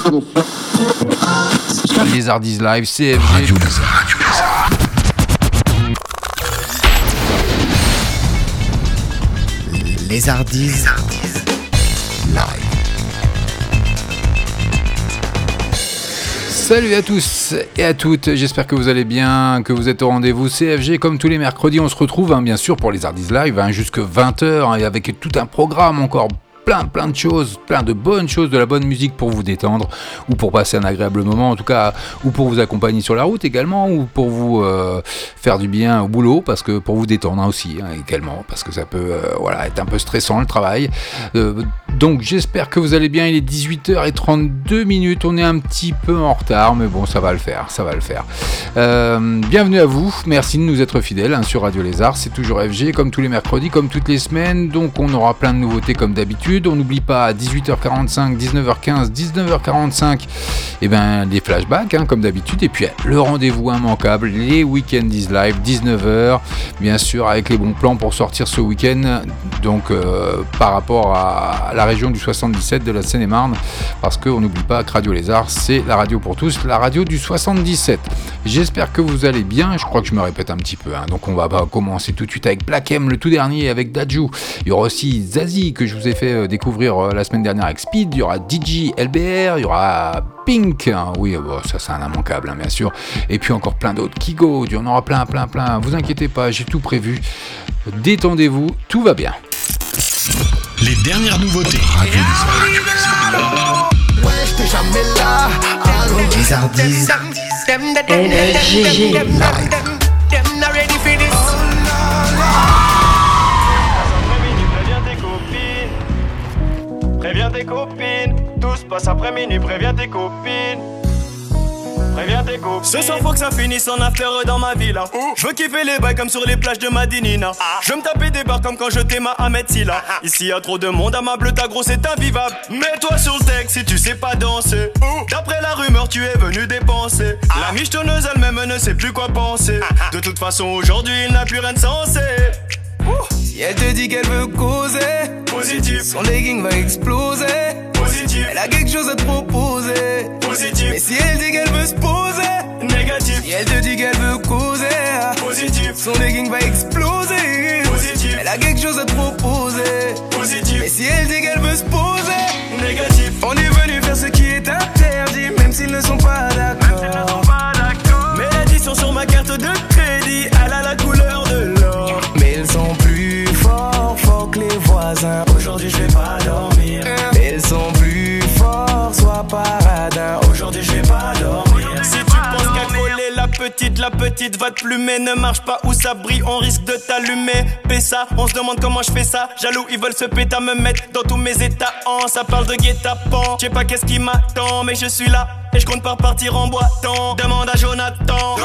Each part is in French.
Lézardise Live, CFG. Radio Lézard. Lézardise Live. Salut à tous et à toutes, j'espère que vous allez bien, que vous êtes au rendez-vous CFG comme tous les mercredis. On se retrouve bien sûr pour Lézardise Live jusque 20h et avec tout un programme encore. Plein de choses, plein de bonnes choses, de la bonne musique pour vous détendre ou pour passer un agréable moment en tout cas, ou pour vous accompagner sur la route également, ou pour vous faire du bien au boulot, parce que pour vous détendre aussi également, parce que ça peut être un peu stressant le travail. Donc j'espère que vous allez bien, il est 18h32, on est un petit peu en retard, mais bon ça va le faire. Bienvenue à vous, merci de nous être fidèles sur Radio Lézard, c'est toujours FG comme tous les mercredis, comme toutes les semaines, donc on aura plein de nouveautés comme d'habitude. On n'oublie pas à 18h45, 19h15, 19h45, les flashbacks comme d'habitude, et puis le rendez-vous immanquable, les Weekendies Live, 19h, bien sûr avec les bons plans pour sortir ce week-end, donc par rapport à la région du 77 de la Seine-et-Marne, parce qu'on n'oublie pas que Radio Lézard, c'est la radio pour tous, la radio du 77. J'espère que vous allez bien, je crois que je me répète un petit peu, donc on va commencer tout de suite avec Black M, le tout dernier avec Dadju. Il y aura aussi Zazie que je vous ai fait découvrir la semaine dernière avec Speed, il y aura DJ LBR, il y aura Pink, ça c'est un immanquable bien sûr, et puis encore plein d'autres, Kigo, il y en aura plein, vous inquiétez pas, j'ai tout prévu, détendez-vous, tout va bien. Les dernières nouveautés. Ouais, j'étais jamais là. Lézardise LGG Préviens tes copines, tout se passe après minuit, préviens tes copines. Ce soir faut que ça finisse en after dans ma villa. Je veux kiffer les bails comme sur les plages de Madinina. Je veux me taper des barres comme quand je t'ai ma Ahmed Silla. Ici y'a trop de monde, amable ta grosse c'est invivable. Mets-toi sur le texte si tu sais pas danser. D'après la rumeur tu es venu dépenser. La michetonneuse elle-même ne sait plus quoi penser. De toute façon aujourd'hui il n'a plus rien de sensé. Si elle te dit qu'elle veut causer, positif. son legging va exploser, Positif. elle a quelque chose à te proposer, Positif. mais si elle dit qu'elle veut se poser, Négatif. si elle te dit qu'elle veut causer, Positif. son legging va exploser, Positif. elle a quelque chose à te proposer, Positif. mais si elle dit qu'elle veut se poser, Négatif. on est venu faire ce qui est interdit, même s'ils ne sont pas d'accord. Mais l'addition sur ma carte de crédit, elle a la couleur de l'or. Mais ils sont plus forts que les voisins. Aujourd'hui je vais pas dormir. Mais ils sont plus forts, sois paradin. Aujourd'hui je vais pas dormir. Si tu penses qu'à coller la petite va te plumer. Ne marche pas où ça brille, on risque de t'allumer. Pessa, on se demande comment je fais ça. Jaloux, ils veulent se péter à me mettre dans tous mes états. Ça parle de guet-apens. Je sais pas qu'est-ce qui m'attend, mais je suis là. Et je compte pas repartir en boitant. Demande à Jonathan.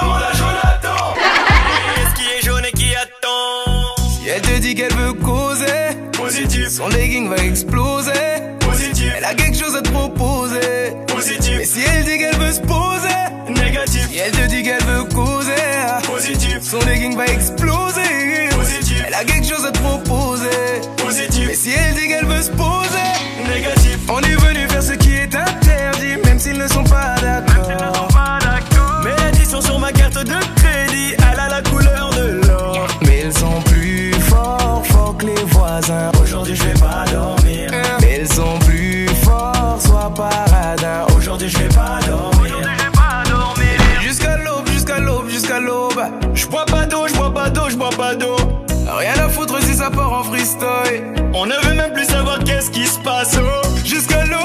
Est-ce qui est jaune et qui attend? Si elle te dit qu'elle veut causer, Positif. son legging va exploser, Positif. elle a quelque chose à te proposer, Positif. mais si elle dit qu'elle veut se poser, Négatif. si elle te dit qu'elle veut causer, Positif. son legging va exploser, Positif. elle a quelque chose à te proposer, Positif. mais si elle dit qu'elle veut se poser, Négatif. on est venu faire ce qui est interdit, même s'ils ne sont pas d'accord. Mais l'addition sur ma carte de crédit, elle a la couleur de l'or. Mais ils sont plus forts que les voisins. Aujourd'hui je vais pas dormir. Mais ils sont plus forts, sois paradin. Aujourd'hui je vais pas dormir. Jusqu'à l'aube. Je bois pas d'eau. Rien à foutre si ça part en freestyle. On ne veut même plus savoir qu'est-ce qui se passe. Jusqu'à l'aube.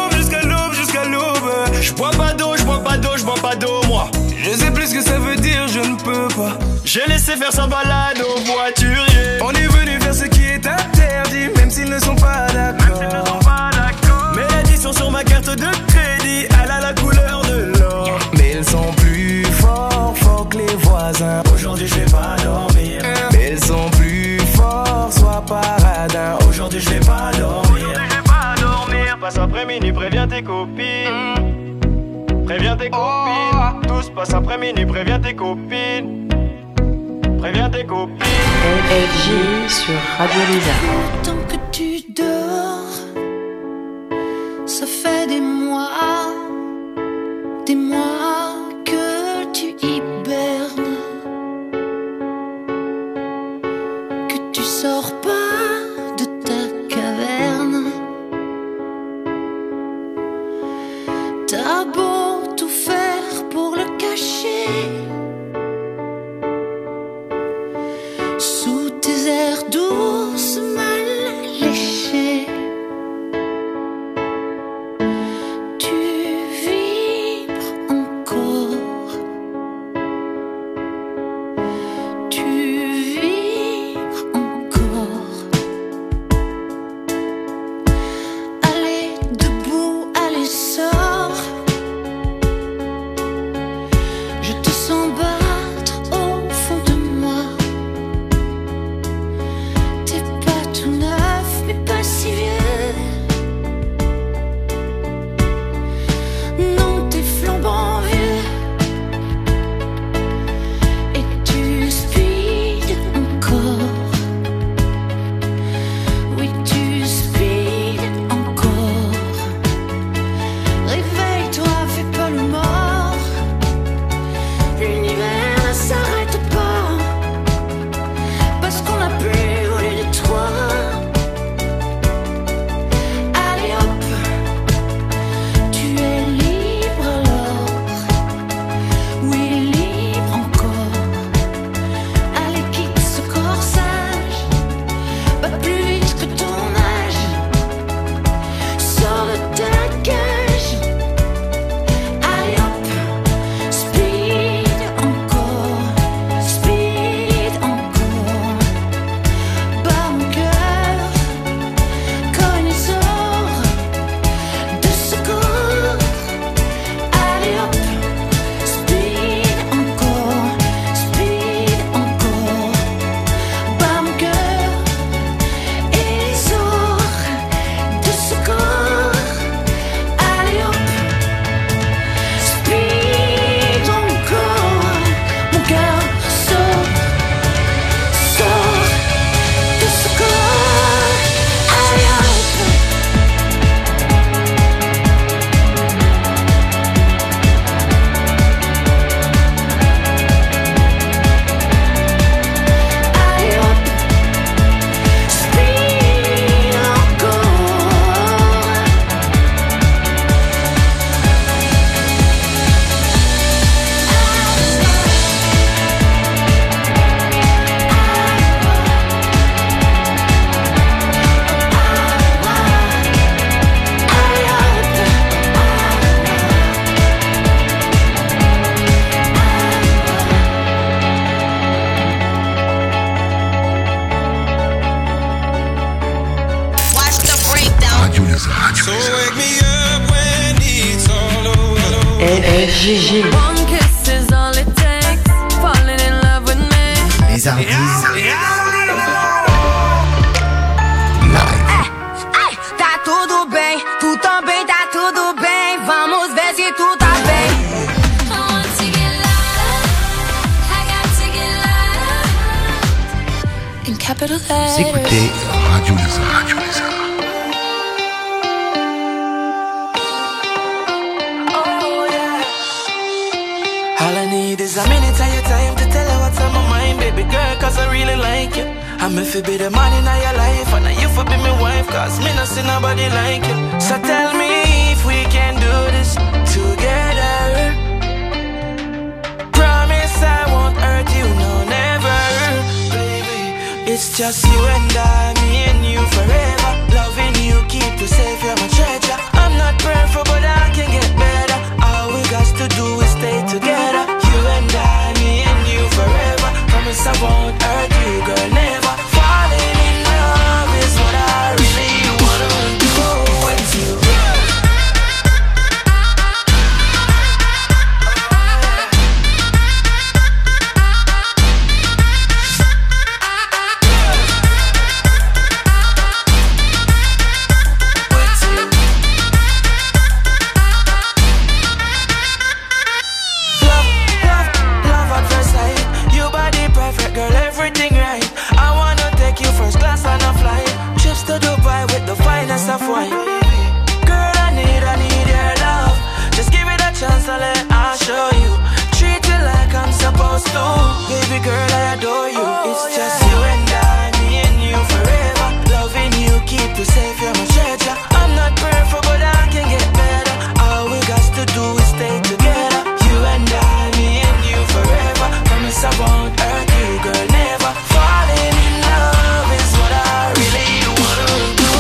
Je bois pas d'eau, moi. Je sais plus ce que ça veut dire, je ne peux pas. J'ai laissé faire sa balade au voiturier. On est venu faire ce qui est interdit, même s'ils ne sont pas d'accord. Mais l'addition sur ma carte de crédit, elle a la couleur de l'or. Mais ils sont plus forts que les voisins. Aujourd'hui je vais pas dormir. Mais ils sont plus forts, sois paradin. Aujourd'hui je vais pas dormir. Passe après minuit, préviens tes copines. Tout se passe après minuit, préviens tes copines. LFG sur Radio Lézard. Tant que tu dors, ça fait des mois So wake me up when it's all over. FG. One kiss is all it takes. Falling in love with me. Les Hardys. Tá tudo bem, tu também tá tudo bem. Vamos ver se tu tá bem. In capital letters. Écoutez Radio Lézard. Radio Lézard. Oh yeah. All I need is a minute of your time to tell you what's on my mind, baby girl, cause I really like you. I'm if it be the man in your life, and you for be my wife, cause me not see nobody like you. So tell me if we can do this together. Promise I won't hurt you, no never. Baby, it's just you and I, me and you forever. Loving you, keep you safe, you're my treasure. I'm not perfect, but I can get better. All we got to do is stay together. You and I, me and you forever. Promise I won't hurt you, girl, never. Falling in love is what I really wanna do with you. Of wine. Girl, I need your love. Just give it a chance and let I show you. Treat you like I'm supposed to. Baby girl, I adore you. It's just you and I, me and you forever. Loving you, keep you safe, you're my treasure. I'm not perfect, but I can get better. All we got to do is stay together. You and I, me and you forever. Promise I won't hurt you, girl, never. Falling in love is what I really wanna do.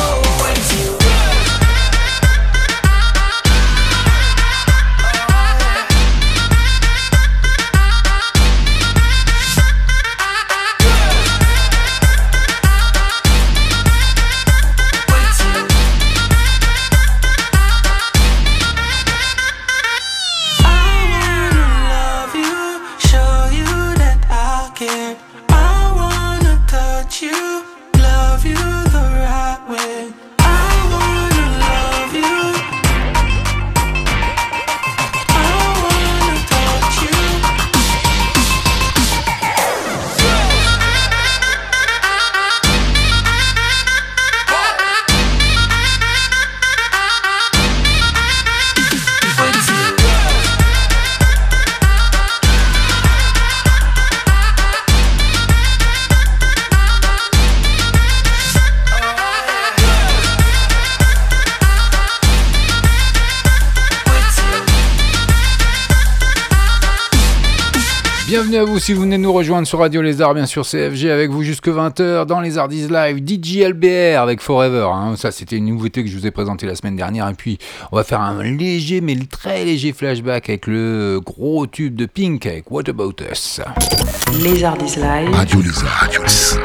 Bienvenue à vous si vous venez de nous rejoindre sur Radio Lézard, bien sûr CFG avec vous jusque 20h dans les Hardys Live, DJ LBR avec Forever, hein. Ça c'était une nouveauté que je vous ai présentée la semaine dernière et puis on va faire un léger mais très léger flashback avec le gros tube de Pink avec What About Us. Les Hardys Live. Radio Lézard. Radio Lézard.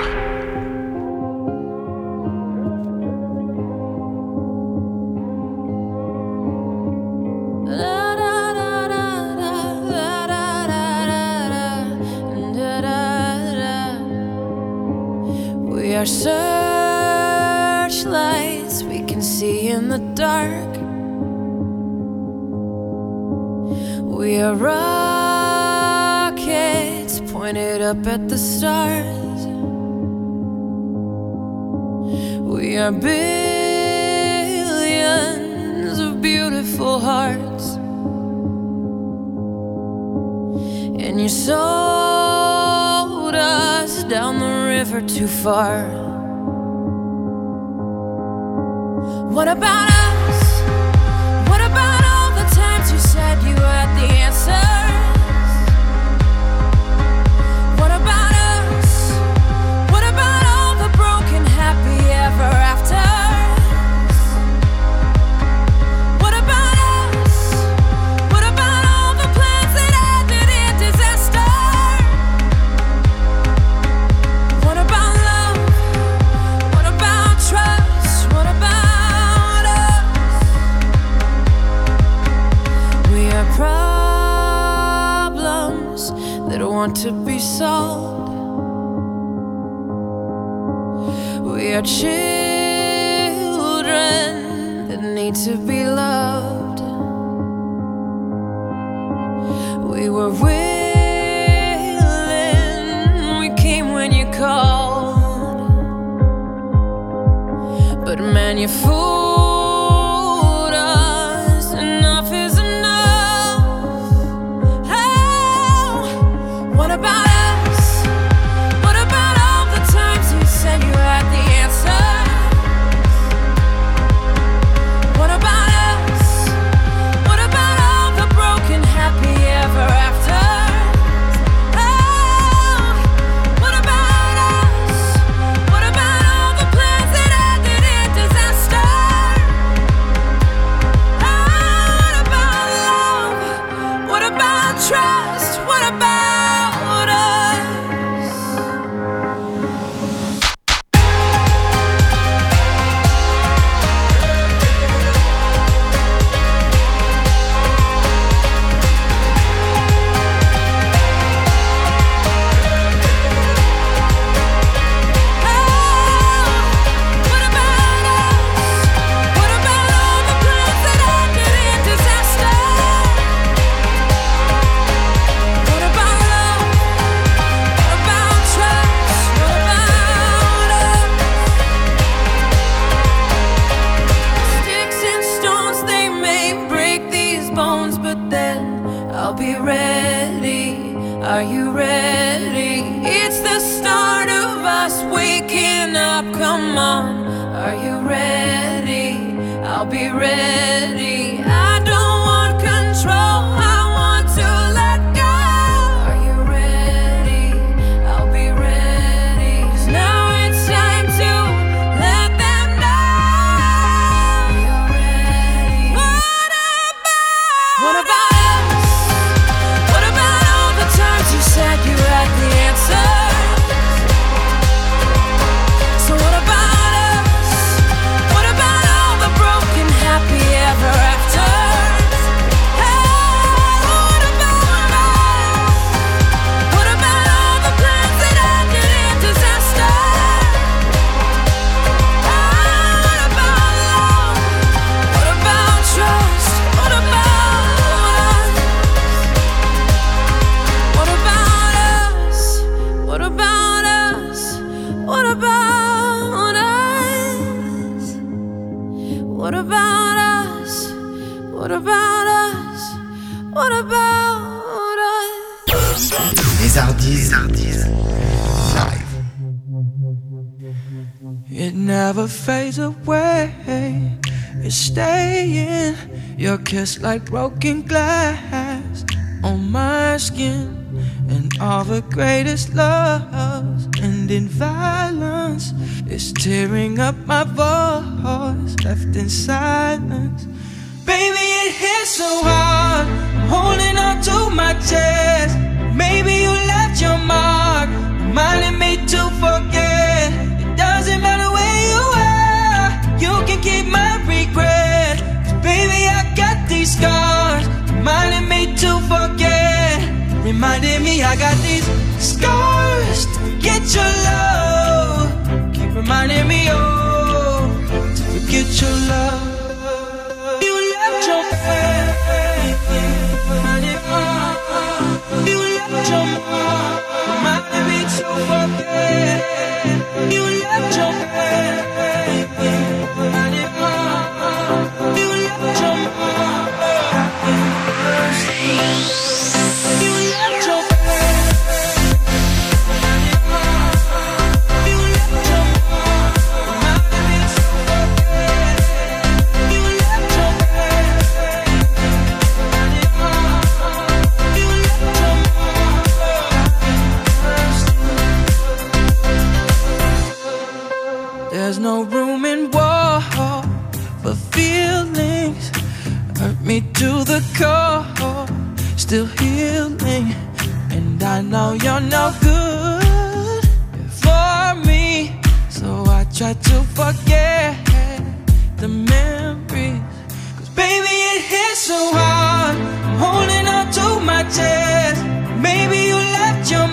We are searchlights we can see in the dark. We are rockets pointed up at the stars. We are billions of beautiful hearts. And you sold us down the river too far. What about us? What about all the times you said you had the answers? What about us? What about all the broken happy ever afters? What about us? What about all the plans that ended in disaster? What about love? What about trust? What about us? want to be sold. We are children that need to be loved. We were willing, we came when you called. But man, you fooled us. Enough is enough. Oh, what about us? What about all the times you said you had the answer? What about us? What about all the broken happy ever after? Oh, what about us? What about all the plans that ended in disaster? Oh, what about love? What about trust? What about us? What about us? What about all the plans that ended in disaster? What about love? What about trust? What about us? Sticks and stones, they may break these bones, but then I'll be ready. Are you ready? It's the start of us waking up. Come on, are you ready? I'll be ready. I don't want control, I want to let go. Are you ready? I'll be ready. 'Cause now it's time to let them know. You're ready. What about us? What about all the times you said you had the answer? So what about us? What about all the broken happy ever after? What about us? What about all the plans that ended in disaster? What about love? What about trust? What about us? What about us? What about us? What about us? What about us? What about us? What about us? Les Hardis live. It never fades away. It's staying. Your kiss like broken glass on my skin. And all the greatest loves end in violence. It's tearing up my voice, left in silence. Baby, it hits so hard. I'm holding on to my chest. Maybe you left your mark, reminding me to forget. It doesn't matter where you are, you can keep my regret. 'Cause baby, I got these scars, reminding me to forget. Reminding me I got these scars to forget your love. Keep reminding me, oh, to forget your love. You left your bed, you left your mom, reminding me to forget. You left your bed, you left your mom. You left your bed, you left your mom, reminding me to forget. You left your bed, you left your mom. There's no room in war for feelings. Hurt me to the core, still healing. And I know you're no good for me, so I try to forget the memories. 'Cause baby, it hits so hard, I'm holding on to my chest. Maybe you left your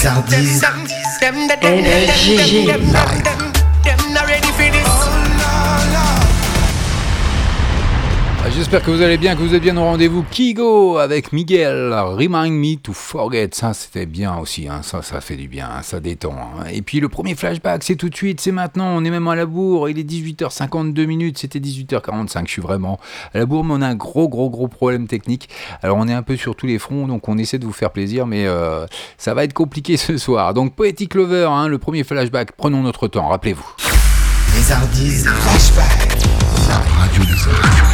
Ardies. FGG. J'espère que vous allez bien, que vous êtes bien au rendez-vous. Kigo avec Miguel, Remind Me to Forget. Ça, c'était bien aussi, hein. Ça fait du bien, hein. Ça détend. Hein. Et puis le premier flashback, c'est tout de suite, c'est maintenant. On est même à la bourre. Il est 18h52, c'était 18h45. Je suis vraiment à la bourre, mais on a un gros problème technique. Alors, on est un peu sur tous les fronts, donc on essaie de vous faire plaisir, mais ça va être compliqué ce soir. Donc, Poetic Lover, hein, le premier flashback. Prenons notre temps, rappelez-vous. Les Ardies Flashback. La radio des arts.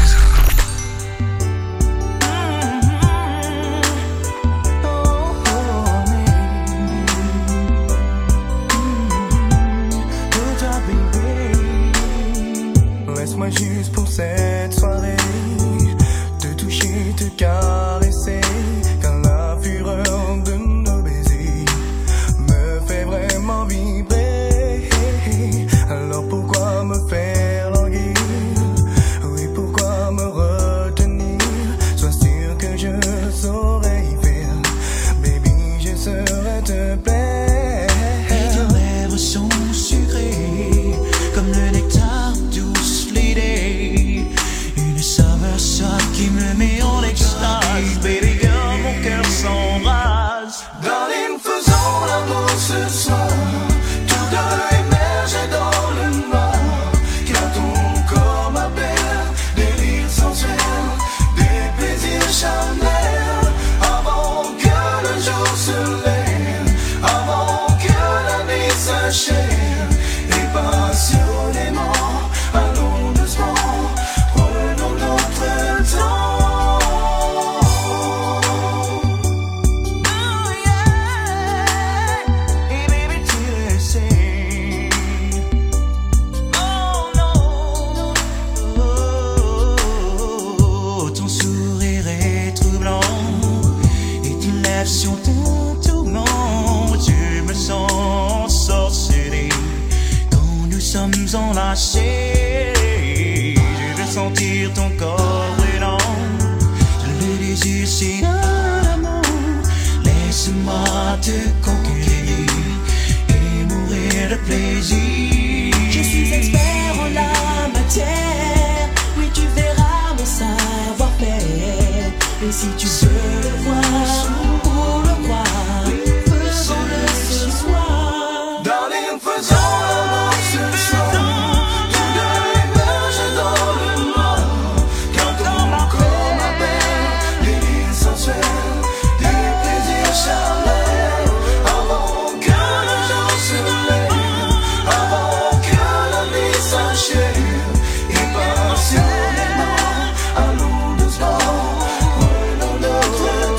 Laisse-moi juste pour cette soirée te toucher, te caresser, car la fureur de nos baisers me fait vraiment vibrer. Alors pourquoi me faire languir? Oui, pourquoi me retenir? Sois sûr que je saurais y faire, baby, je saurais te plaire. Et tes lèvres sont sucrées comme le nectar douce l'idée, une saveur soif qui me met en extase. Baby girl, mon cœur s'embrase. Darling, faisons l'amour ce soir, tous deux émerger dans le noir, car ton corps m'appelle, délire sensuel, des plaisirs charnels, avant que le jour se lève, avant que la nuit s'achève, et passionnément, allons doucement, prenons notre temps. Ton sourire est troublant et tes lèvres sont un tourment. Je me sens sorcelé quand nous sommes enlacés. Je veux sentir ton corps brûlant. Le désir c'est un amour. Laisse-moi te conquérir et mourir de plaisir. Je suis expert en la matière. Oui, tu verras mon savoir-faire. Et si tu veux le voir ou le croire, faisons-le ce soir. Darling, faisons l'amour ce soir, tous deux émerger dans le noir, car ton corps m'appelle, délire sensuel, des plaisirs charnels, avant que le jour se lève, avant que la nuit s'achève, et passionnément, allons doucement, prenons notre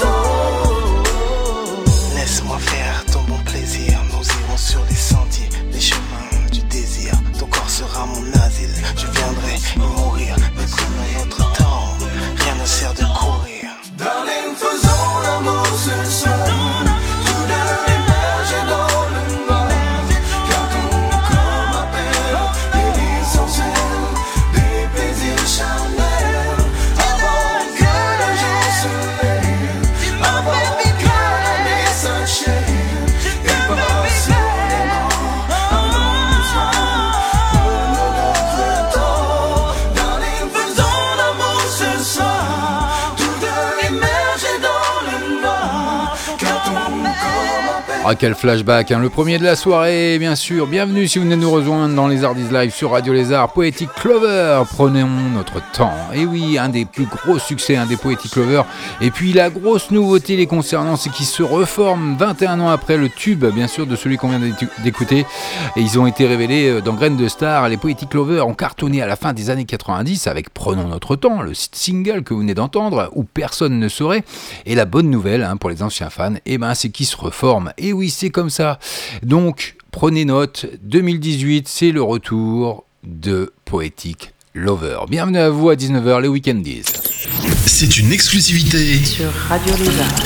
temps. Laisse-moi faire ton bon plaisir, nous irons sur les sentiers, les chemins du désir. Ton corps sera mon asile, je viendrai y mourir, mais prenons notre temps, rien ne sert de courir. Darling, faisons l'amour ce soir, tous deux émerger dans le noir, car ton corps m'appelle, délire sensuel, des plaisirs charnels, avant que le jour se lève, avant que la nuit s'achève, et passionnément, allons doucement, prenons notre temps. Darling, faisons l'amour ce soir, tous deux émerger dans le noir, car ton corps m'appelle. Ah, quel flashback, hein. Le premier de la soirée, bien sûr. Bienvenue si vous venez de nous rejoindre dans les Ardies Live sur Radio Lézard. Poetic Lover, prenons notre temps. Et oui, un des plus gros succès, un des Poetic Lover. Et puis la grosse nouveauté les concernant, c'est qu'ils se reforment 21 ans après le tube, bien sûr, de celui qu'on vient d'écouter. Et ils ont été révélés dans Graines de Star. Les Poetic Lover ont cartonné à la fin des années 90 avec Prenons notre temps, le single que vous venez d'entendre, où personne ne saurait. Et la bonne nouvelle, hein, pour les anciens fans, c'est qu'ils se reforment. Et oui, c'est comme ça. Donc, prenez note, 2018, c'est le retour de Poetic Lover. Bienvenue à vous à 19h, les Weekendies. C'est une exclusivité Sur Radio Lézard.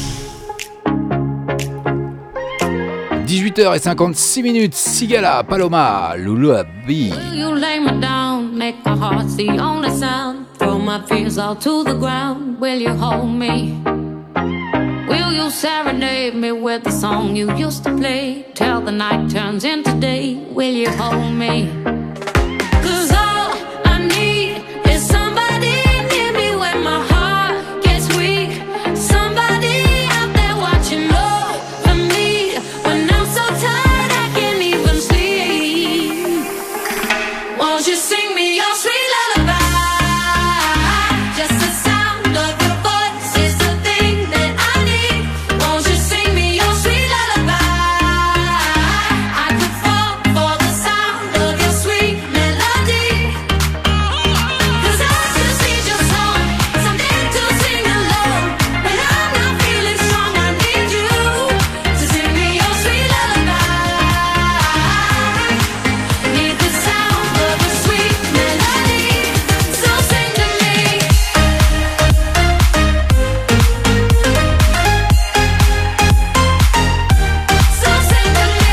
18h56, Sigala, Paloma, Lullaby. Will you lay me down, make my heart the only sound, throw my fears all to the ground, will you hold me? Will you say serenade me with the song you used to play till the night turns into day. Will you hold me? 'Cause all I need is somebody near me when my heart gets weak. Somebody out there watching over me when I'm so tired I can't even sleep. Won't you sing me your sweet lullaby? Just the sound of your voice is the thing that I need. Won't you sing me your sweet lullaby? I could fall for the sound of your sweet melody. 'Cause I just need your song, something to sing along. When I'm not feeling strong, I need you to sing me your sweet lullaby. Need the sound of a sweet melody, so sing to me. So sing to me.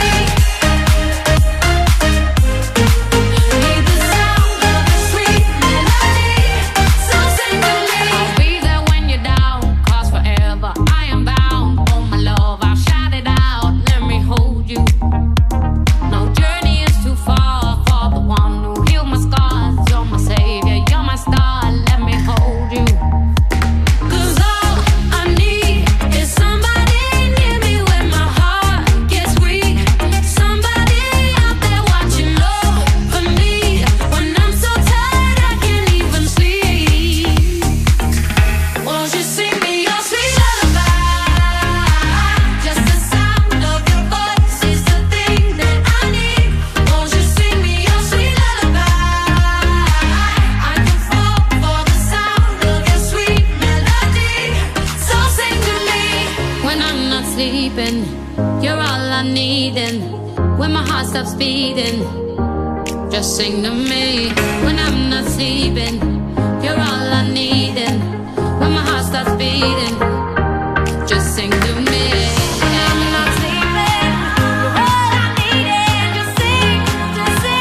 Need the sound of a sweet melody, so sing to me. I'll be there when you're down, 'cause forever I am bound. Oh my love, I'll shout it out, let me hold you. No journey is too far for the one who healed my scars. You're my savior, you're my star, let me hold you. 'Cause all I need is somebody near me when my heart gets weak. Somebody out there watching over me when I'm so tired I can't even sleep. Won't you sing me your sweet lullaby? Just the sound of your voice is the thing that I need. Won't you sing me your sweet lullaby? I can fall for the sound of your sweet melody, so sing to me. When I'm not sleeping, you're all I need, and when my heart stops beating, just sing to me. When I'm not sleeping, you're all I need, and when my heart stops beating, just sing to me. When I'm not sleeping, you're all I need, and just sing to me.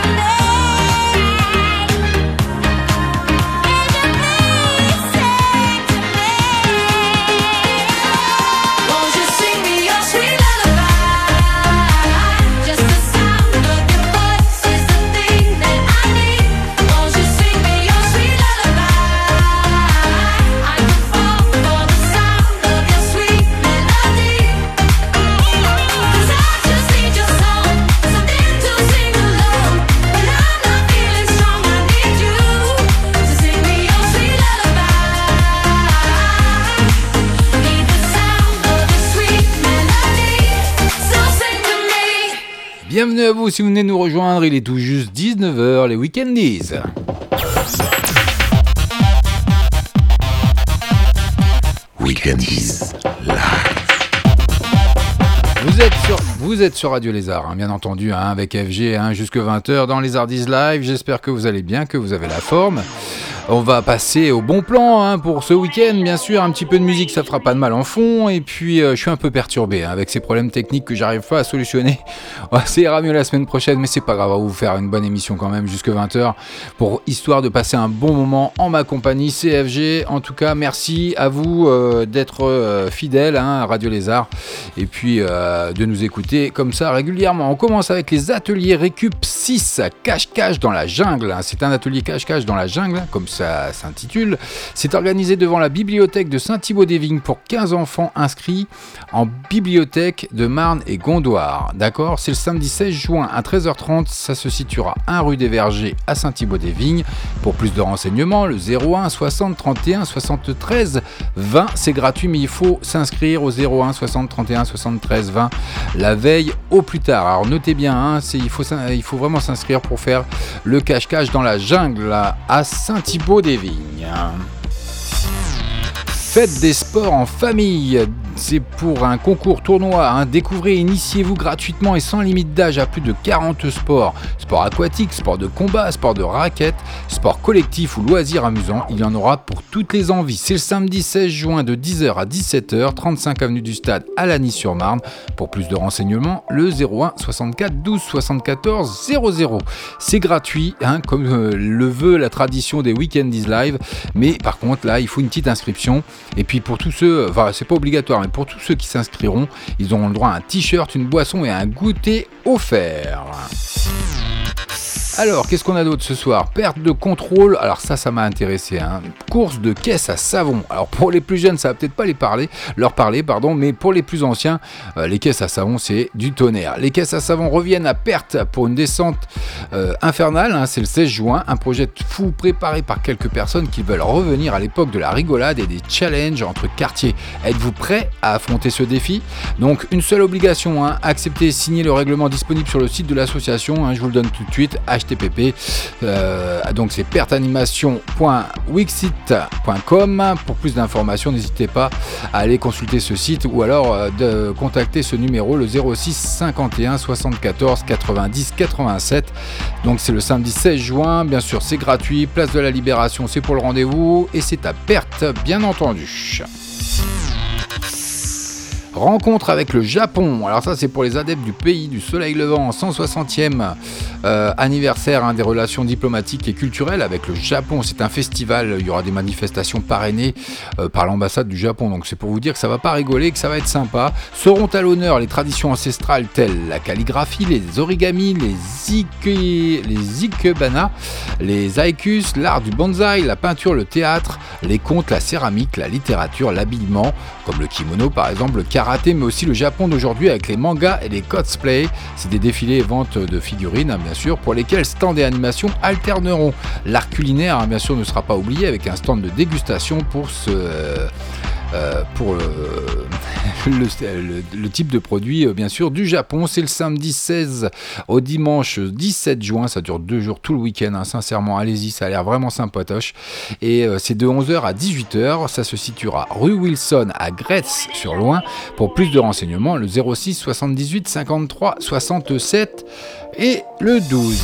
And you please sing to me. Won't you sing me your sweet lullaby? Just the sound of your voice is the thing that I need. Won't you sing me your sweet lullaby? I can fall for the sound of your sweet melody. 'Cause I just need your song, something to sing along. When I'm not feeling strong, I need you to sing me your sweet lullaby. Need the sound of a sweet melody, so sing to me. Bienvenue à vous si vous venez nous rejoindre, il est tout juste 19h, les Weekendies. Weekendies live. Vous êtes sur Radio Lézard, hein, bien entendu, hein, avec FG, hein, jusque 20h dans les Hardis Live. J'espère que vous allez bien, que vous avez la forme. On va passer au bon plan, hein, pour ce week-end, bien sûr. Un petit peu de musique, ça fera pas de mal en fond. Et puis, je suis un peu perturbé, hein, avec ces problèmes techniques que j'arrive pas à solutionner. Ça ira mieux la semaine prochaine, mais c'est pas grave. On va vous faire une bonne émission quand même jusque 20h, pour histoire de passer un bon moment en ma compagnie. CFG, en tout cas, merci à vous d'être fidèles, hein, à Radio Lézard, et puis de nous écouter comme ça régulièrement. On commence avec les ateliers Récup 6, cache-cache dans la jungle. Hein. C'est un atelier cache-cache dans la jungle, comme ça s'intitule. C'est organisé devant la bibliothèque de Saint-Thibaud-des-Vignes pour 15 enfants inscrits en bibliothèque de Marne et Gondoire. D'accord, c'est le samedi 16 juin à 13h30. Ça se situera 1 rue des Vergers à Saint-Thibaud-des-Vignes. Pour plus de renseignements, le 01 60 31 73 20. C'est gratuit, mais il faut s'inscrire au 01 60 31 73 20 la veille au plus tard. Alors notez bien, hein, il faut vraiment s'inscrire pour faire le cache-cache dans la jungle là, à Saint-Thibaud-des-Vignes. Faites des sports en famille. C'est pour un concours tournoi, hein. Découvrez et initiez-vous gratuitement et sans limite d'âge à plus de 40 sports. Sport aquatique, sport de combat, sport de raquette, sport collectif ou loisirs amusants. Il y en aura pour toutes les envies. C'est le samedi 16 juin de 10h à 17h, 35 avenue du Stade à Lagny-sur-Marne. Pour plus de renseignements, le 01 64 12 74 00. C'est gratuit, hein, comme le veut la tradition des Weekendies Live. Mais par contre, là, il faut une petite inscription. Et puis pour tous ceux, enfin, c'est pas obligatoire, Et pour tous ceux qui s'inscriront, ils auront le droit à un t-shirt, une boisson et un goûter offert. Alors, qu'est-ce qu'on a d'autre ce soir? Perte de contrôle, alors ça m'a intéressé, hein. Course de caisse à savon. Alors pour les plus jeunes, ça va peut-être pas leur parler, mais pour les plus anciens, les caisses à savon, c'est du tonnerre. Les caisses à savon reviennent à perte pour une descente infernale, hein. C'est le 16 juin, un projet fou préparé par quelques personnes qui veulent revenir à l'époque de la rigolade et des challenges entre quartiers. Êtes-vous prêts à affronter ce défi? Donc une seule obligation, hein, accepter et signer le règlement disponible sur le site de l'association, hein, je vous le donne tout de suite, HTTP, donc c'est perteanimation.wixit.com. Pour plus d'informations, n'hésitez pas à aller consulter ce site ou alors de contacter ce numéro, le 06 51 74 90 87. Donc c'est le samedi 16 juin, bien sûr c'est gratuit, place de la Libération, c'est pour le rendez-vous et c'est à perte bien entendu. Rencontre avec le Japon, alors ça c'est pour les adeptes du pays du soleil levant, 160e anniversaire, hein, des relations diplomatiques et culturelles avec le Japon. C'est un festival, il y aura des manifestations parrainées par l'ambassade du Japon, donc c'est pour vous dire que ça va pas rigoler, que ça va être sympa. Seront à l'honneur les traditions ancestrales telles la calligraphie, les origamis, les ikebana, les haikus, l'art du bonsaï, la peinture, le théâtre, les contes, la céramique, la littérature, l'habillement, comme le kimono par exemple, le karaté, mais aussi le Japon d'aujourd'hui avec les mangas et les cosplays. C'est des défilés et ventes de figurines, hein, bien sûr, pour lesquels stands et animations alterneront. L'art culinaire, hein, bien sûr, ne sera pas oublié avec un stand de dégustation pour le type de produit, bien sûr, du Japon. C'est le samedi 16 au dimanche 17 juin, ça dure 2 jours tout le week-end, hein. Sincèrement, allez-y, ça a l'air vraiment sympatoche. Et c'est de 11h à 18h, ça se situera rue Wilson à Gretz-sur-Loing. Pour plus de renseignements, le 06 78 53 67 et le 12.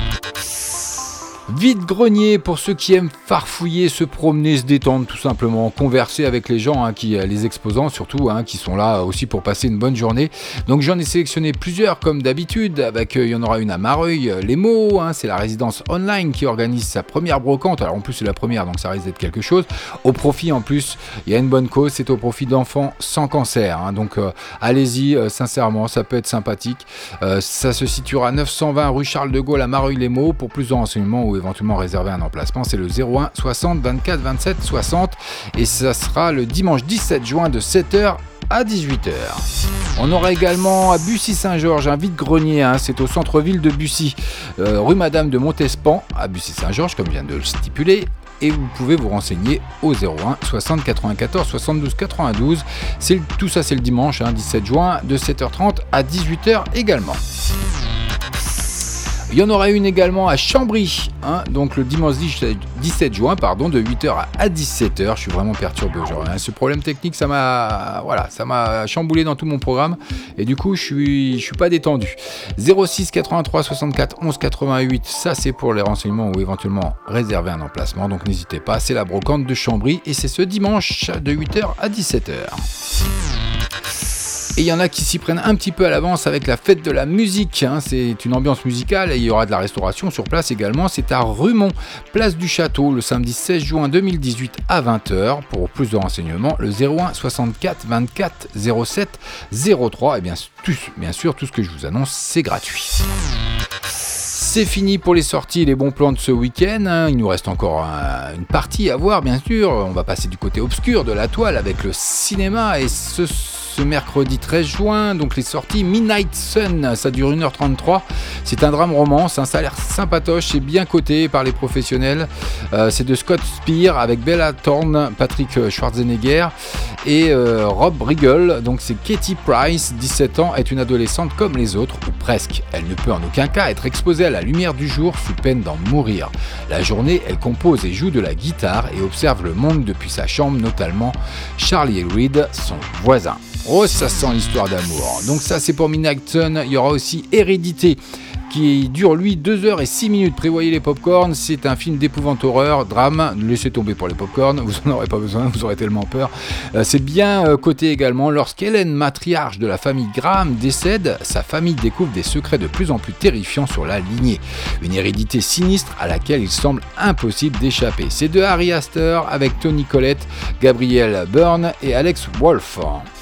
Vide-grenier pour ceux qui aiment farfouiller, se promener, se détendre tout simplement, converser avec les gens, hein, les exposants surtout, hein, qui sont là aussi pour passer une bonne journée. Donc j'en ai sélectionné plusieurs comme d'habitude, avec il y en aura une à Mareuil, les mots, hein, c'est la résidence online qui organise sa première brocante, alors en plus c'est la première donc ça risque d'être quelque chose, au profit en plus, il y a une bonne cause, c'est au profit d'enfants sans cancer, hein, donc allez-y, sincèrement ça peut être sympathique. Ça se situera à 920 rue Charles de Gaulle à Mareuil-les-Maux. Pour plus de renseignements ou éventuellement réserver un emplacement, c'est le 01 60 24 27 60 et ça sera le dimanche 17 juin de 7h à 18h. On aura également à Bussy-Saint-Georges un vide-grenier, hein, c'est au centre-ville de Bussy, rue Madame de Montespan à Bussy-Saint-Georges comme je viens de le stipuler. Et vous pouvez vous renseigner au 01 60 94 72 92. Tout ça c'est le dimanche, hein, 17 juin de 7h30 à 18h également. Il y en aura une également à Chambry, hein, donc le dimanche 17 juin, de 8h à 17h. Je suis vraiment perturbé aujourd'hui, hein. Ce problème technique, ça m'a chamboulé dans tout mon programme et du coup, je suis pas détendu. 06 83 64 11 88, ça c'est pour les renseignements ou éventuellement réserver un emplacement. Donc n'hésitez pas, c'est la brocante de Chambry et c'est ce dimanche de 8h à 17h. Et il y en a qui s'y prennent un petit peu à l'avance avec la fête de la musique, hein. C'est une ambiance musicale et il y aura de la restauration sur place également. C'est à Rumont, place du Château, le samedi 16 juin 2018 à 20h. Pour plus de renseignements, le 01 64 24 07 03. Et bien sûr, tout ce que je vous annonce, c'est gratuit. C'est fini pour les sorties, les bons plans de ce week-end, hein. Il nous reste encore une partie à voir, bien sûr. On va passer du côté obscur de la toile avec le cinéma et ce mercredi 13 juin, donc les sorties Midnight Sun, ça dure 1h33, c'est un drame romance, hein, ça a l'air sympatoche, c'est bien coté par les professionnels, c'est de Scott Spear avec Bella Thorne, Patrick Schwarzenegger et Rob Riggle. Donc c'est Katie Price, 17 ans, est une adolescente comme les autres, ou presque. Elle ne peut en aucun cas être exposée à la lumière du jour sous peine d'en mourir. La journée, elle compose et joue de la guitare et observe le monde depuis sa chambre, notamment Charlie Reed, son voisin. Oh, ça sent l'histoire d'amour. Donc ça, c'est pour Midnight Sun. Il y aura aussi Hérédité, qui dure lui 2h06. Prévoyez les popcorns, c'est un film d'épouvante horreur, drame, laissez tomber pour les popcorns, vous en aurez pas besoin, vous aurez tellement peur. C'est bien coté également. Lorsqu'Hélène, matriarche de la famille Graham, décède, sa famille découvre des secrets de plus en plus terrifiants sur la lignée. Une hérédité sinistre à laquelle il semble impossible d'échapper. C'est de Harry Astor avec Toni Collette, Gabriel Byrne et Alex Wolff.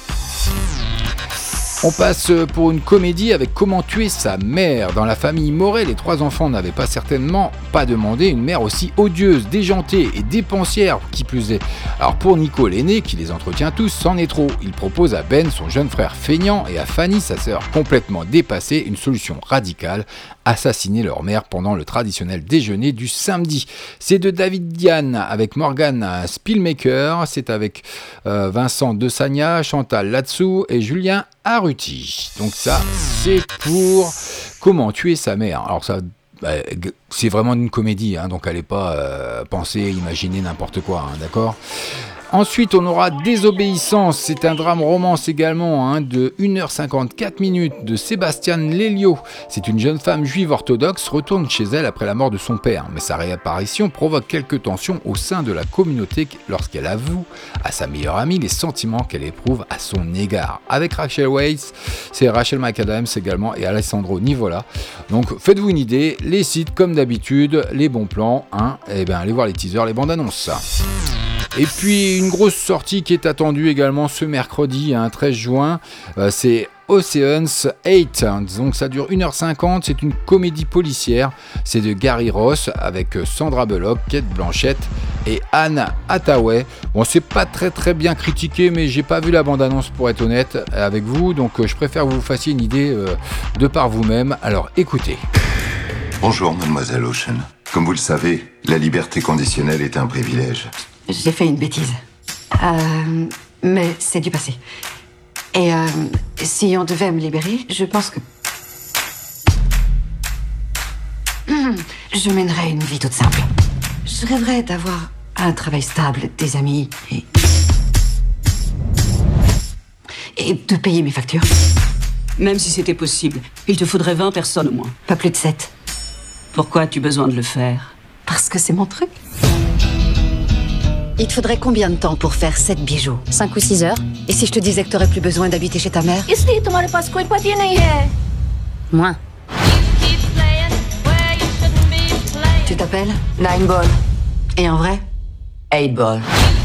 On passe pour une comédie avec Comment tuer sa mère. Dans la famille Moret, les 3 enfants n'avaient certainement pas demandé une mère aussi odieuse, déjantée et dépensière qui plus est. Alors pour Nico l'aîné, qui les entretient tous, c'en est trop. Il propose à Ben, son jeune frère feignant, et à Fanny, sa sœur complètement dépassée, une solution radicale: assassiner leur mère pendant le traditionnel déjeuner du samedi. C'est de David Diane avec Morgan Spielmaker, c'est avec Vincent De Sagna, Chantal Latsou et Julien Arruti. Donc ça, c'est pour Comment tuer sa mère. Alors ça, c'est vraiment une comédie, hein, donc allez pas penser, imaginer n'importe quoi, hein, d'accord ? Ensuite, on aura Désobéissance, c'est un drame romance également, hein, de 1h54 de Sébastien Lelio. C'est une jeune femme juive orthodoxe, retourne chez elle après la mort de son père, mais sa réapparition provoque quelques tensions au sein de la communauté lorsqu'elle avoue à sa meilleure amie les sentiments qu'elle éprouve à son égard. Avec Rachel Weisz, c'est Rachel McAdams également et Alessandro Nivola. Donc faites-vous une idée, les sites comme d'habitude, les bons plans, hein, et bien allez voir les teasers, les bandes annonces. Et puis une grosse sortie qui est attendue également ce mercredi, 13 juin, c'est Ocean's 8, donc ça dure 1h50, c'est une comédie policière, c'est de Gary Ross avec Sandra Bullock, Cate Blanchett et Anne Hathaway. Bon, c'est pas très bien critiqué, mais j'ai pas vu la bande-annonce pour être honnête avec vous, donc je préfère que vous fassiez une idée de par vous-même, alors écoutez. Bonjour mademoiselle Ocean. Comme vous le savez, la liberté conditionnelle est un privilège. J'ai fait une bêtise. Mais c'est du passé. Et si on devait me libérer, je pense que... je mènerais une vie toute simple. Je rêverais d'avoir un travail stable, des amis et de payer mes factures. Même si c'était possible, il te faudrait 20 personnes au moins. Pas plus de 7. Pourquoi as-tu besoin de le faire? Parce que c'est mon truc. Il te faudrait combien de temps pour faire 7 bijoux? 5 ou 6 heures. Et si je te disais que t'aurais plus besoin d'habiter chez ta mère? Moins. Tu t'appelles? 9 Ball. Et en vrai? 8 Ball.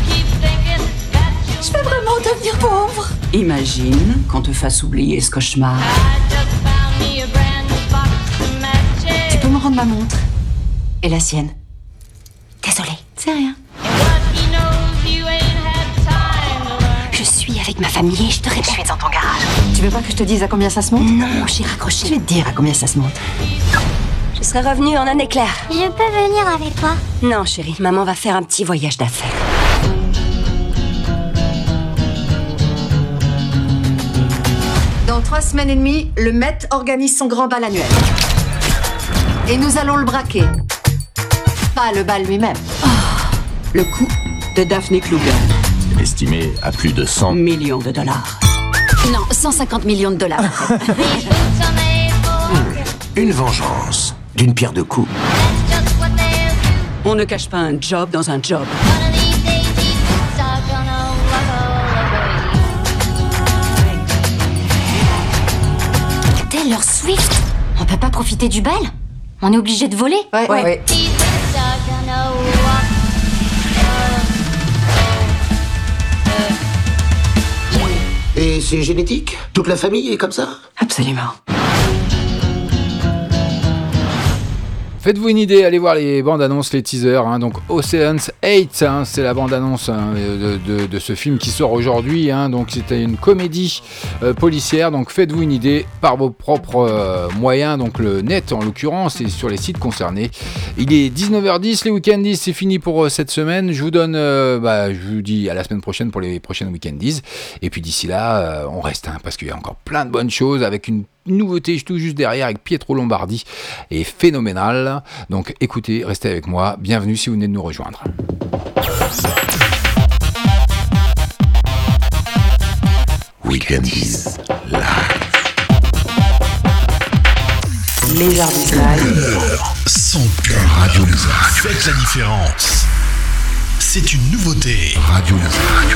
Je vais vraiment devenir pauvre. Imagine qu'on te fasse oublier ce cauchemar. Tu peux me rendre ma montre? Et la sienne? Désolée, c'est rien. Je suis avec ma famille et je te répète. Je suis dans ton garage. Tu veux pas que je te dise à combien ça se monte? Non, j'ai raccroché. Je vais te dire à combien ça se monte. Je serai revenue en un éclair. Je peux venir avec toi? Non, chérie, maman va faire un petit voyage d'affaires. Dans 3 semaines et demie, le Met organise son grand bal annuel. Et nous allons le braquer. Pas le bal lui-même. Oh, le coût de Daphne Kluger. Estimé à plus de 100 millions de dollars. Non, 150 millions de dollars. Une vengeance d'une pierre deux coups. On ne cache pas un job dans un job. Taylor Swift? On peut pas profiter du bal? On est obligé de voler? Ouais. Et c'est génétique? Toute la famille est comme ça? Absolument. Faites-vous une idée, allez voir les bandes annonces, les teasers, hein. Donc Ocean's 8, hein, c'est la bande annonce, hein, de ce film qui sort aujourd'hui, hein. Donc c'était une comédie policière, donc faites-vous une idée par vos propres moyens, donc le net en l'occurrence et sur les sites concernés. Il est 19h10, les Weekendies, c'est fini pour cette semaine. Je vous donne, je vous dis à la semaine prochaine pour les prochaines Weekendies. Et puis d'ici là, on reste, hein, parce qu'il y a encore plein de bonnes choses avec une nouveauté tout juste derrière avec Pietro Lombardi et phénoménal. Donc écoutez, restez avec moi. Bienvenue si vous venez de nous rejoindre. Weekendies live. Lézardise live. Son cœur. Radio Lézard. Faites la différence. C'est une nouveauté. Radio Lézard.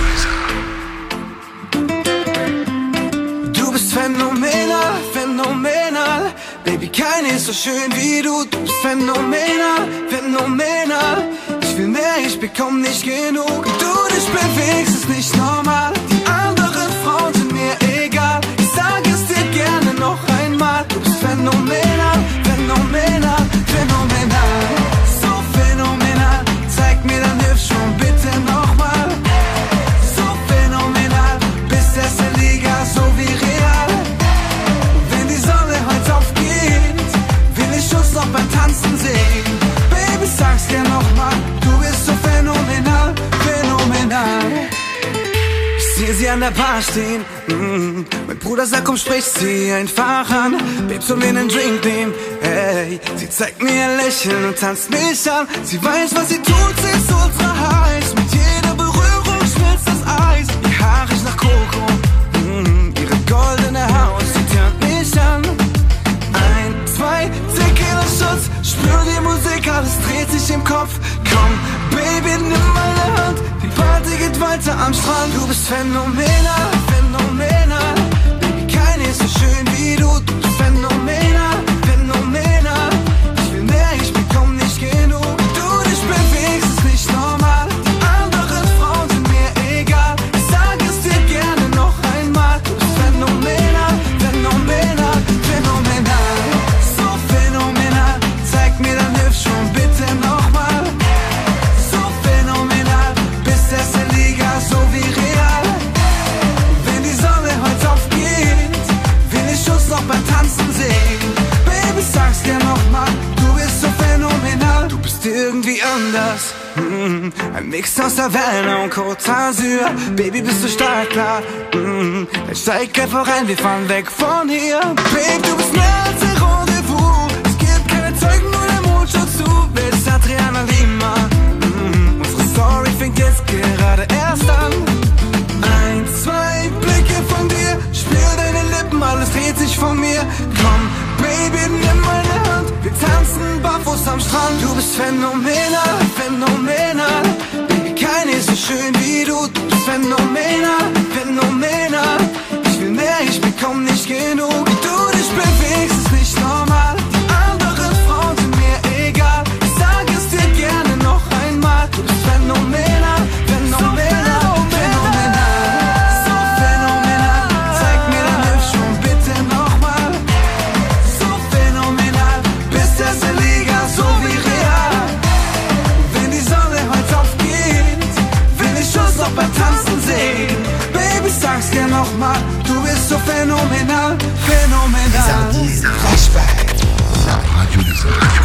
Du bist phänomenal, phänomenal. Baby, kein ist so schön wie du. Du bist phänomenal, phänomenal. Ich will mehr, ich bekomm nicht genug. Du dich bewegst, ist nicht normal. Die anderen Frauen sind mir an der Bar stehen. Mein Bruder sagt, komm, sprich sie einfach an. Babes, soll mir einen Drink nehmen? Ey, sie zeigt mir ein Lächeln und tanzt mich an. Sie weiß, was sie tut, sie ist ultra heiß. Mit jeder Berührung schmilzt das Eis. Ihr Haar riecht nach Koko. Ihre goldene Haut, sie turnt mich an. 1, 2, Tequila-Shots, spür die Musik, alles dreht sich im Kopf. Komm, Baby, nimm meine Hand, die Party geht weiter am Strand. Du bist phänomenal, phänomenal. Baby, keine ist so schön wie du. Du bist phänomenal, phänomenal. Ich will mehr, ich bekomm nicht genug. Du dich bewegst, ist nicht normal. Die anderen Frauen sind mir egal. Ich sag es dir gerne noch einmal. Du bist phänomenal, phänomenal, phänomenal. So phänomenal, zeig mir dein Hüft schon bitte nochmal. So phänomenal, bist es der Liga, so wie real. Wenn die Sonne heute aufgeht, will ich uns noch beim Tanzen sehen. Baby, sag's dir nochmal, du bist so phänomenal. Du bist irgendwie anders. Ein Mix aus Havana und Côte d'Azur. Baby, bist du stark, klar. Dann steig einfach rein, wir fahren weg von hier. Babe, du bist mehr als ein Rendezvous. Es gibt keine Zeugen, nur der Mond schaut zu. Wer ist Adriana Lima? Unsere Story fängt jetzt gerade erst an. 1, 2 Blicke von dir, spür deine Lippen, alles dreht sich von mir. Komm, Baby, nimm meine Hand, wir tanzen barfuß am Strand. Du bist phänomenal, phänomenal. Baby, keine ist so schön wie du. Du bist phänomenal, phänomenal. Ich will mehr, ich bekomm nicht genug. Wie du dich bewegst, ist nicht normal. Die anderen Frauen sind mir egal. Ich sag es dir gerne noch einmal. Du bist phänomenal, phänomenal, phänomenal. So phänomenal, zeig mir dein Hüft schon bitte nochmal. So phänomenal, bist es der Liga, so wie real. Wenn die Sonne heute aufgeht, will ich uns noch beim Tanzen sehen. Baby, sag's dir nochmal, du bist so phänomenal, phänomenal. Flashback. Radio Lézard.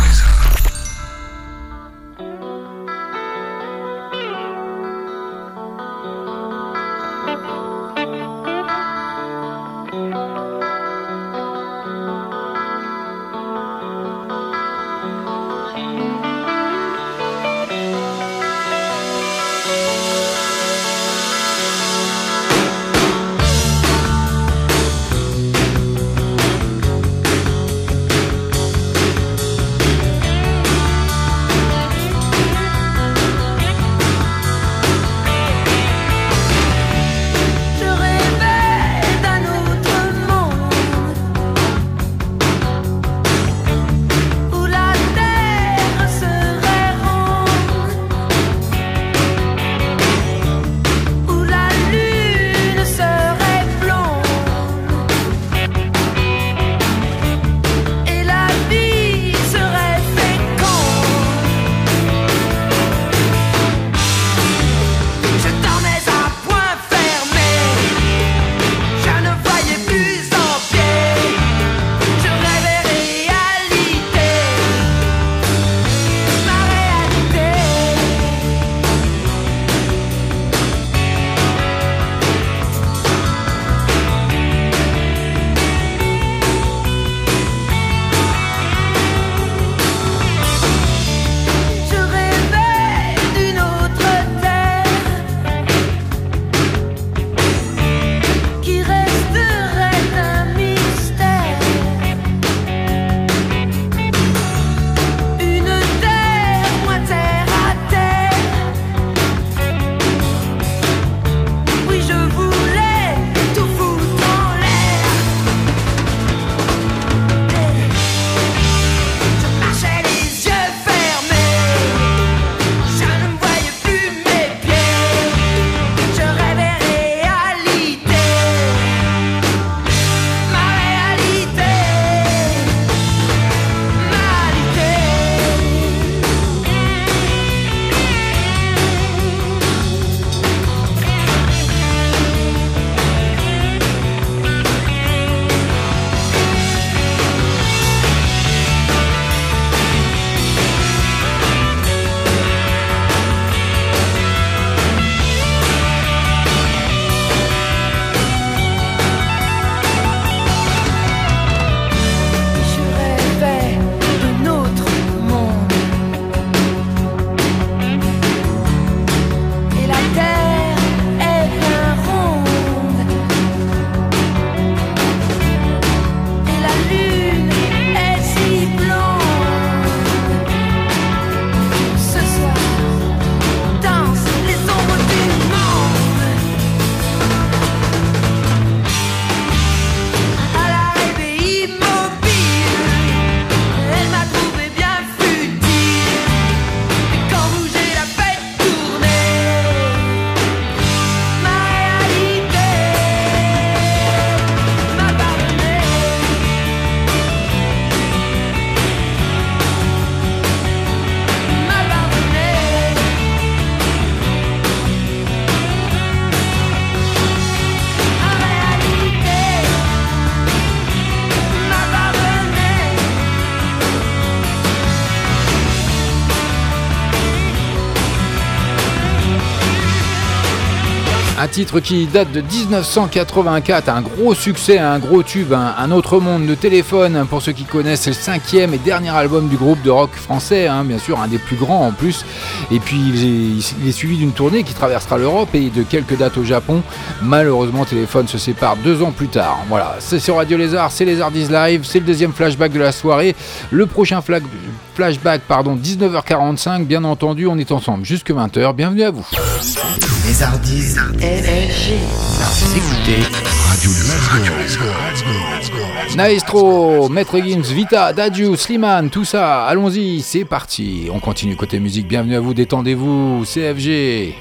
Un titre qui date de 1984, un gros succès, un gros tube, un autre monde de téléphone. Pour ceux qui connaissent, c'est le 5e et dernier album du groupe de rock français, bien sûr, un des plus grands en plus. Et puis il est suivi d'une tournée qui traversera l'Europe et de quelques dates au Japon. Malheureusement, Téléphone se sépare 2 ans plus tard. Voilà, c'est sur Radio Lézard, c'est Lézardise Live, c'est le deuxième flashback de la soirée. Le prochain flashback, 19h45, bien entendu, on est ensemble jusque 20h. Bienvenue à vous. Lézardise. LFG. Vous écoutez Radio Lézard. Maestro, Maître Gims, Vita, Dadju, Slimane, tout ça, allons-y, c'est parti. On continue côté musique, bienvenue à vous, détendez-vous, CFG.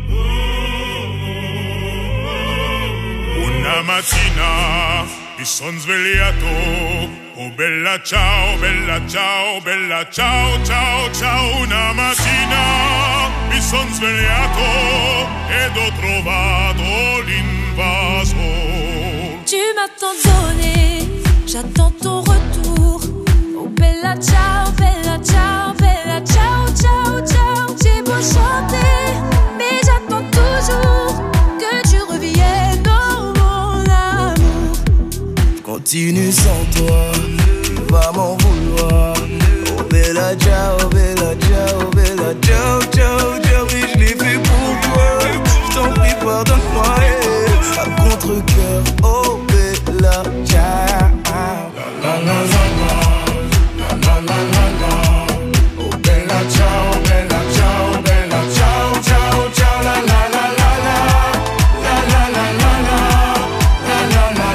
Una mattina mi son svegliato, oh bella ciao, bella ciao, bella ciao, ciao, ciao. Una mattina mi son svegliato ed ho trovato l'invaso. Tu m'as tant donné, j'attends ton retour. Oh bella ciao, bella ciao, bella ciao, ciao, ciao. J'ai beau chanter, mais j'attends toujours que tu reviennes, oh mon amour. Continue sans toi, tu vas m'en vouloir. Oh bella ciao, bella ciao, bella ciao, ciao, ciao. Oui, je l'ai fait pour toi, je t'en prie pardonne-moi. À contre-cœur, oh bella ciao. La la la la la, la la la la. Oh bella ciao, bella ciao, bella ciao, ciao, ciao. La la la la la, la la la la la, la la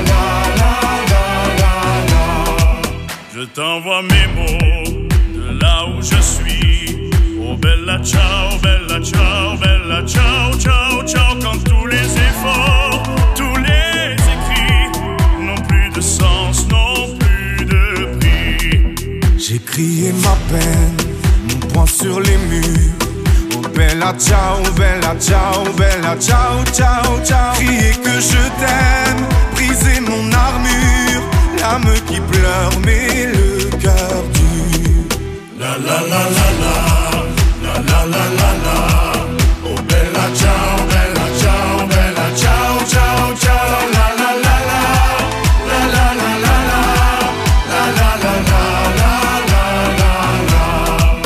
la la. Je t'envoie mes mots de là où je suis. Oh bella ciao, bella ciao, bella ciao, ciao, ciao. Quand tous les efforts, tous les écrits n'ont plus de sens, n'ont plus de prix. J'ai crié ma peine, mon poing sur les murs. Oh bella ciao, bella ciao, bella ciao, ciao, ciao. Crier que je t'aime, briser mon armure. L'âme qui pleure mais le cœur dur. La la la la la, la la la la la. Oh bella ciao, bella ciao, bella ciao, ciao, ciao. La la la la la, la la la la la, la la la la la la.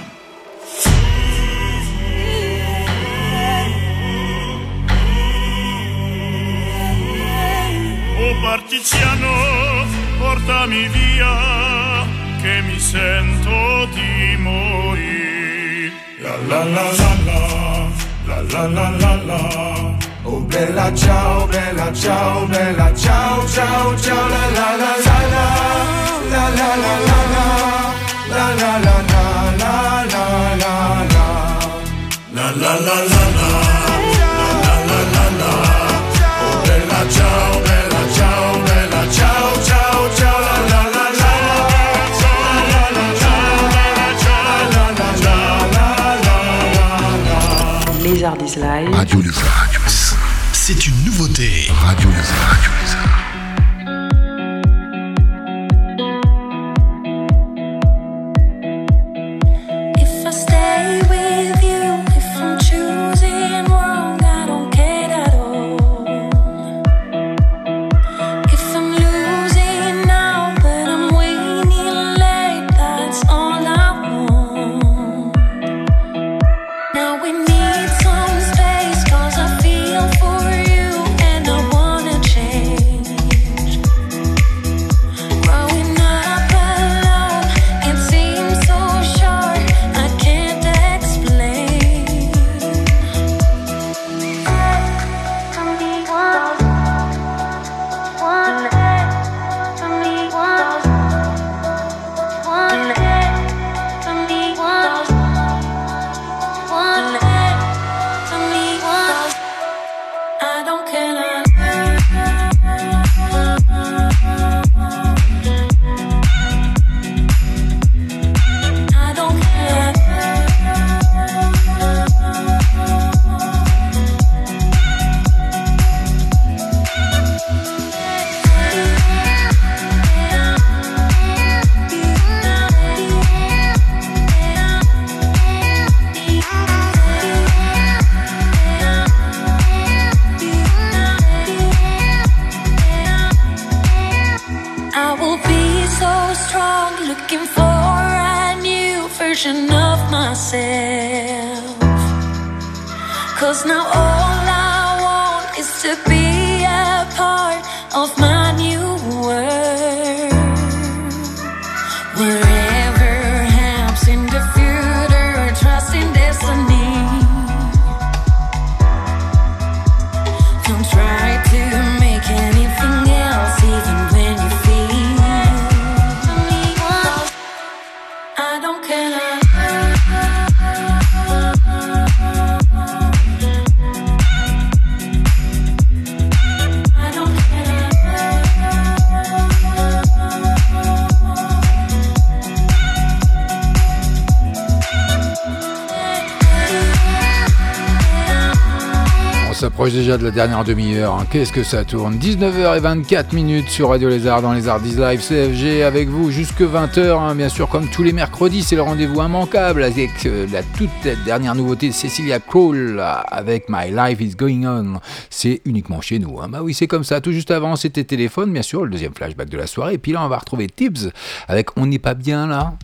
Oh partigiano, portami via, che mi sento di morire. La la la la la, la la la la la. Oh bella ciao, bella ciao, bella ciao, ciao, ciao. La la la la la, la la la la la, la la la la la la la. La la la la la, la la la la. Oh bella ciao, bella ciao, bella ciao, ciao, ciao. La la la la la. Lézardise Live. Radio Lézard. C'est une nouveauté. Radio Lézard. Radio Lézard. If I stay with you, if I'm choosing wrong, I don't care at all. If I'm losing now, but I'm winning late, that's all I want. Now we need some space, 'cause I feel for you and I wanna change. looking for a new version of myself. 'Cause now all I want is to be a part of my new world. Wherever happens in the future, trust in destiny. Don't try to make anything else, even when you feel me. I don't care. On s'approche déjà de la dernière demi-heure, hein. Qu'est-ce que ça tourne, 19h24 sur Radio Lézard dans les Hardys Live CFG avec vous jusque 20h, hein. Bien sûr comme tous les mercredis c'est le rendez-vous immanquable avec la toute dernière nouveauté de Cecilia Cole avec My Life is Going On. C'est uniquement chez nous, hein. Bah oui c'est comme ça. Tout juste avant c'était Téléphone bien sûr, le deuxième flashback de la soirée, et puis là on va retrouver Tibbs avec On n'est pas bien là.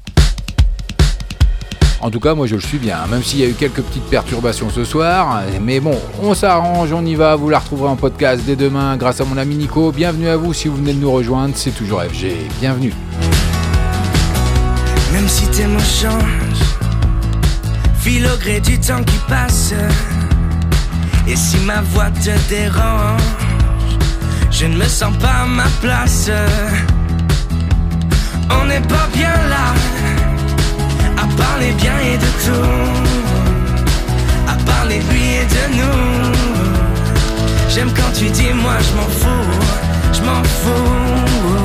En tout cas, moi je le suis bien, même s'il y a eu quelques petites perturbations ce soir. Mais bon, on s'arrange, on y va. Vous la retrouverez en podcast dès demain grâce à mon ami Nico. Bienvenue à vous si vous venez de nous rejoindre, c'est toujours FG. Bienvenue. Même si tes mots changent, file au gré du temps qui passe. Et si ma voix te dérange, je ne me sens pas à ma place. On n'est pas bien là, à parler bien et de tout, à parler de lui et de nous. J'aime quand tu dis moi je m'en fous, je m'en fous.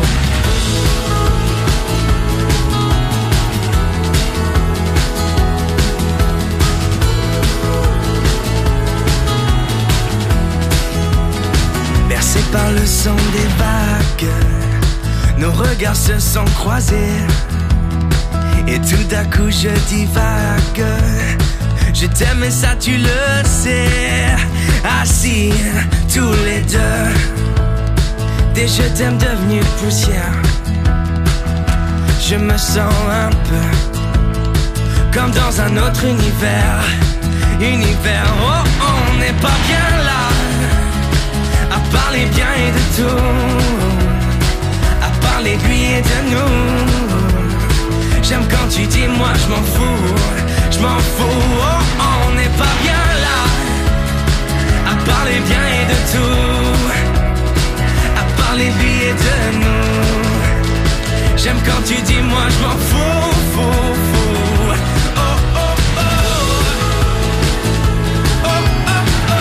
Bercés par le son des vagues, nos regards se sont croisés. Et tout d'un coup je divague. Je t'aime et ça tu le sais. Assis tous les deux, des je t'aime devenus poussière. Je me sens un peu comme dans un autre univers. Univers, oh on n'est pas bien là, à parler bien et de tout, à parler de lui et de nous. J'aime quand tu dis moi je m'en fous, oh on n'est pas bien là, à parler bien et de tout, à parler de lui et de nous. J'aime quand tu dis moi je m'en fous, oh oh oh, oh oh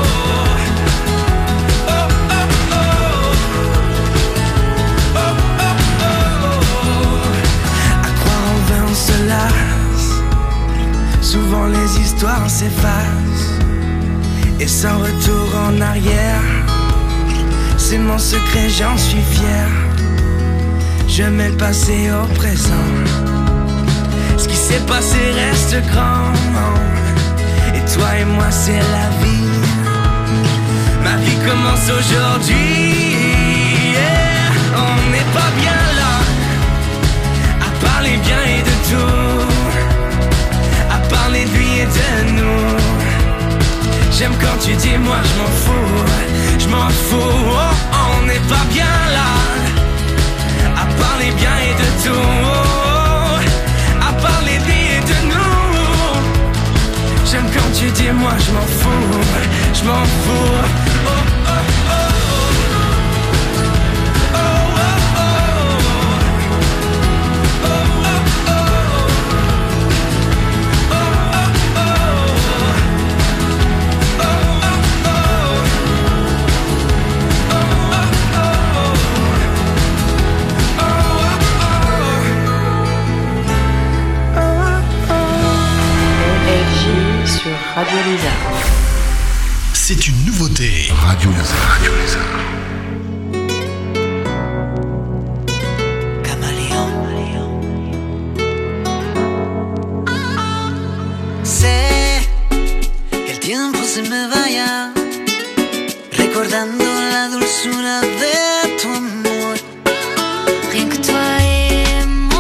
oh. On se lasse, souvent les histoires s'effacent, et sans retour en arrière, c'est mon secret, j'en suis fier. Je mets le passé au présent, ce qui s'est passé reste grand, et toi et moi c'est la vie. Ma vie commence aujourd'hui, yeah. On n'est pas bien là, à parler bien et de tout, à parler de lui et de nous. J'aime quand tu dis moi je m'en fous, oh on n'est pas bien là, à parler bien et de tout, à parler de lui et de nous. J'aime quand tu dis moi je m'en fous, oh oh oh. Radio Lézard. C'est une nouveauté. Radio Lézard. Radio Lézard. Sé que el tiempo se me vaya, recordando la dulzura de tu amor. Rien que toi et moi.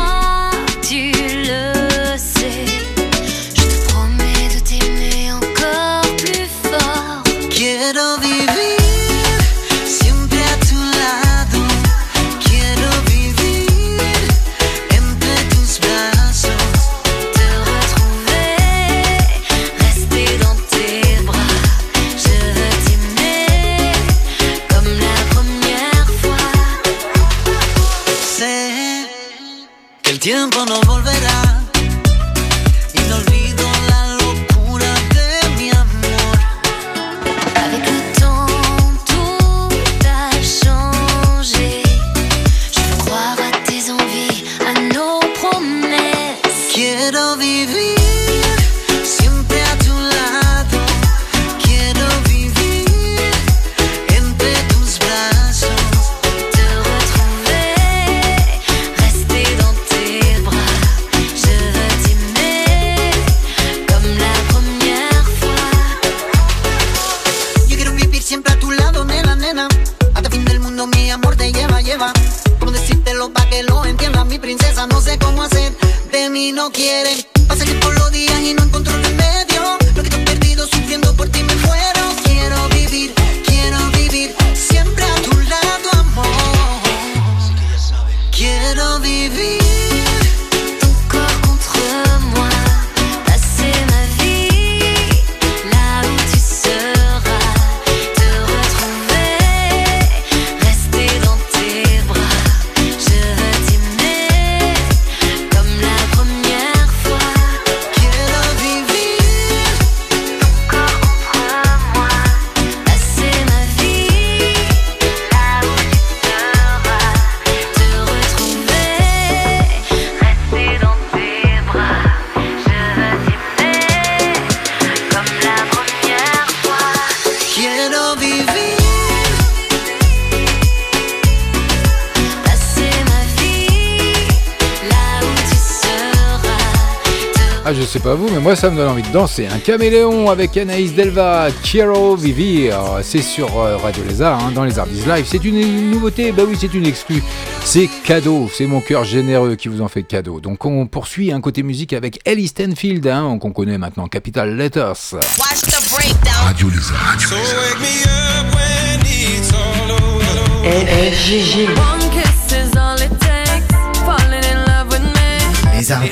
tiempo no volverá y no olvido la locura de mi amor. Avec le temps, tout a changé. Je veux croire à tes envies, à nos promesses. Quiero vivir siempre a tu lado. Quiero vivir entre tus brazos. Te retrouver, rester dans tes bras. Je veux t'aimer comme la première fois. Yo quiero vivir siempre a tu lado, nena, nena. Hasta el fin del mundo mi amor te lleva, lleva. ¿Cómo decírtelo pa' que lo entiendas, mi princesa? No sé cómo hacer, de mí no quieren. Pasa que por los días y no encuentro remedio. Lo que te he perdido sufriendo por ti me muero. Quiero vivir siempre a tu lado, amor. Quiero vivir Ton corps contre moi, passer ma vie là où tu seras. Te retrouver, rester dans tes bras. Je veux t'aimer comme la première fois. Quiero vivir Ton corps contre moi, passer ma vie là où tu seras. Te retrouver, rester dans tes bras. Je veux t'aimer comme la première fois. Quiero vivir Passer ma vie là où tu seras. Ah, je sais pas vous, mais moi ça me donne envie de danser. Un caméléon avec Anaïs Delva, Quiero Vivir. C'est sur Radio Lézard, hein, dans les Ardis Live. C'est une nouveauté, bah oui, c'est une exclue. C'est cadeau, c'est mon cœur généreux qui vous en fait cadeau. Donc on poursuit un côté musique avec Ellie Stanfield, hein, qu'on connaît maintenant, Capital Letters. Watch the breakdown. Radio Lézard. So wake me up when it's all over. RGG. One kiss is all it takes. Falling in love with me. Les Ardis.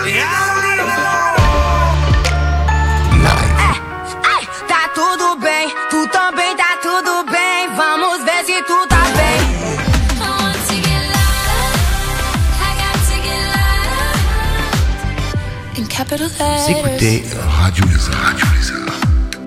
Tá tudo bem, tu também tá tudo bem. Vamos ver se tu tá bem. I want to get louder. I got to get louder. In capital Vous letters. écoutez Radio Lézard. Radio Lézard.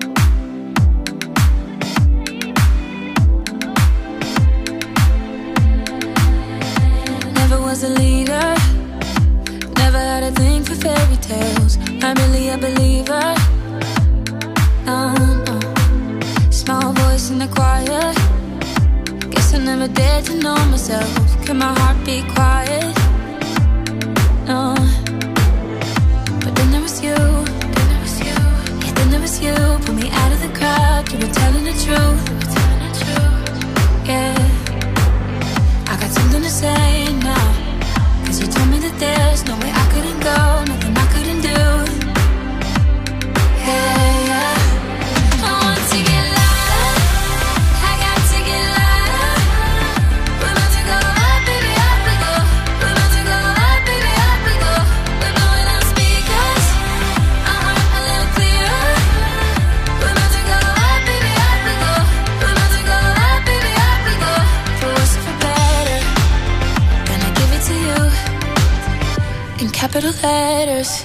Never was a leader. Never had a thing for fairy tales. Not really a believer. No. Small voice in the choir. Guess I never dared to know myself. Can my heart be quiet? No. But then there was you. Yeah, then there was you. Pull me out of the crowd. You were telling the truth. Yeah. I got something to say now. Cause you told me that there's no way I couldn't go. Nothing I couldn't do. Yeah, yeah. I want to get louder. I got to get louder. We're about to go up, baby, up we go. We're about to go up, baby, up we go. We're blowing out speakers. A little clearer. We're about to go up, baby, up we go. We're about to go up, baby, up we go. For worse or for better, gonna give it to you in capital letters.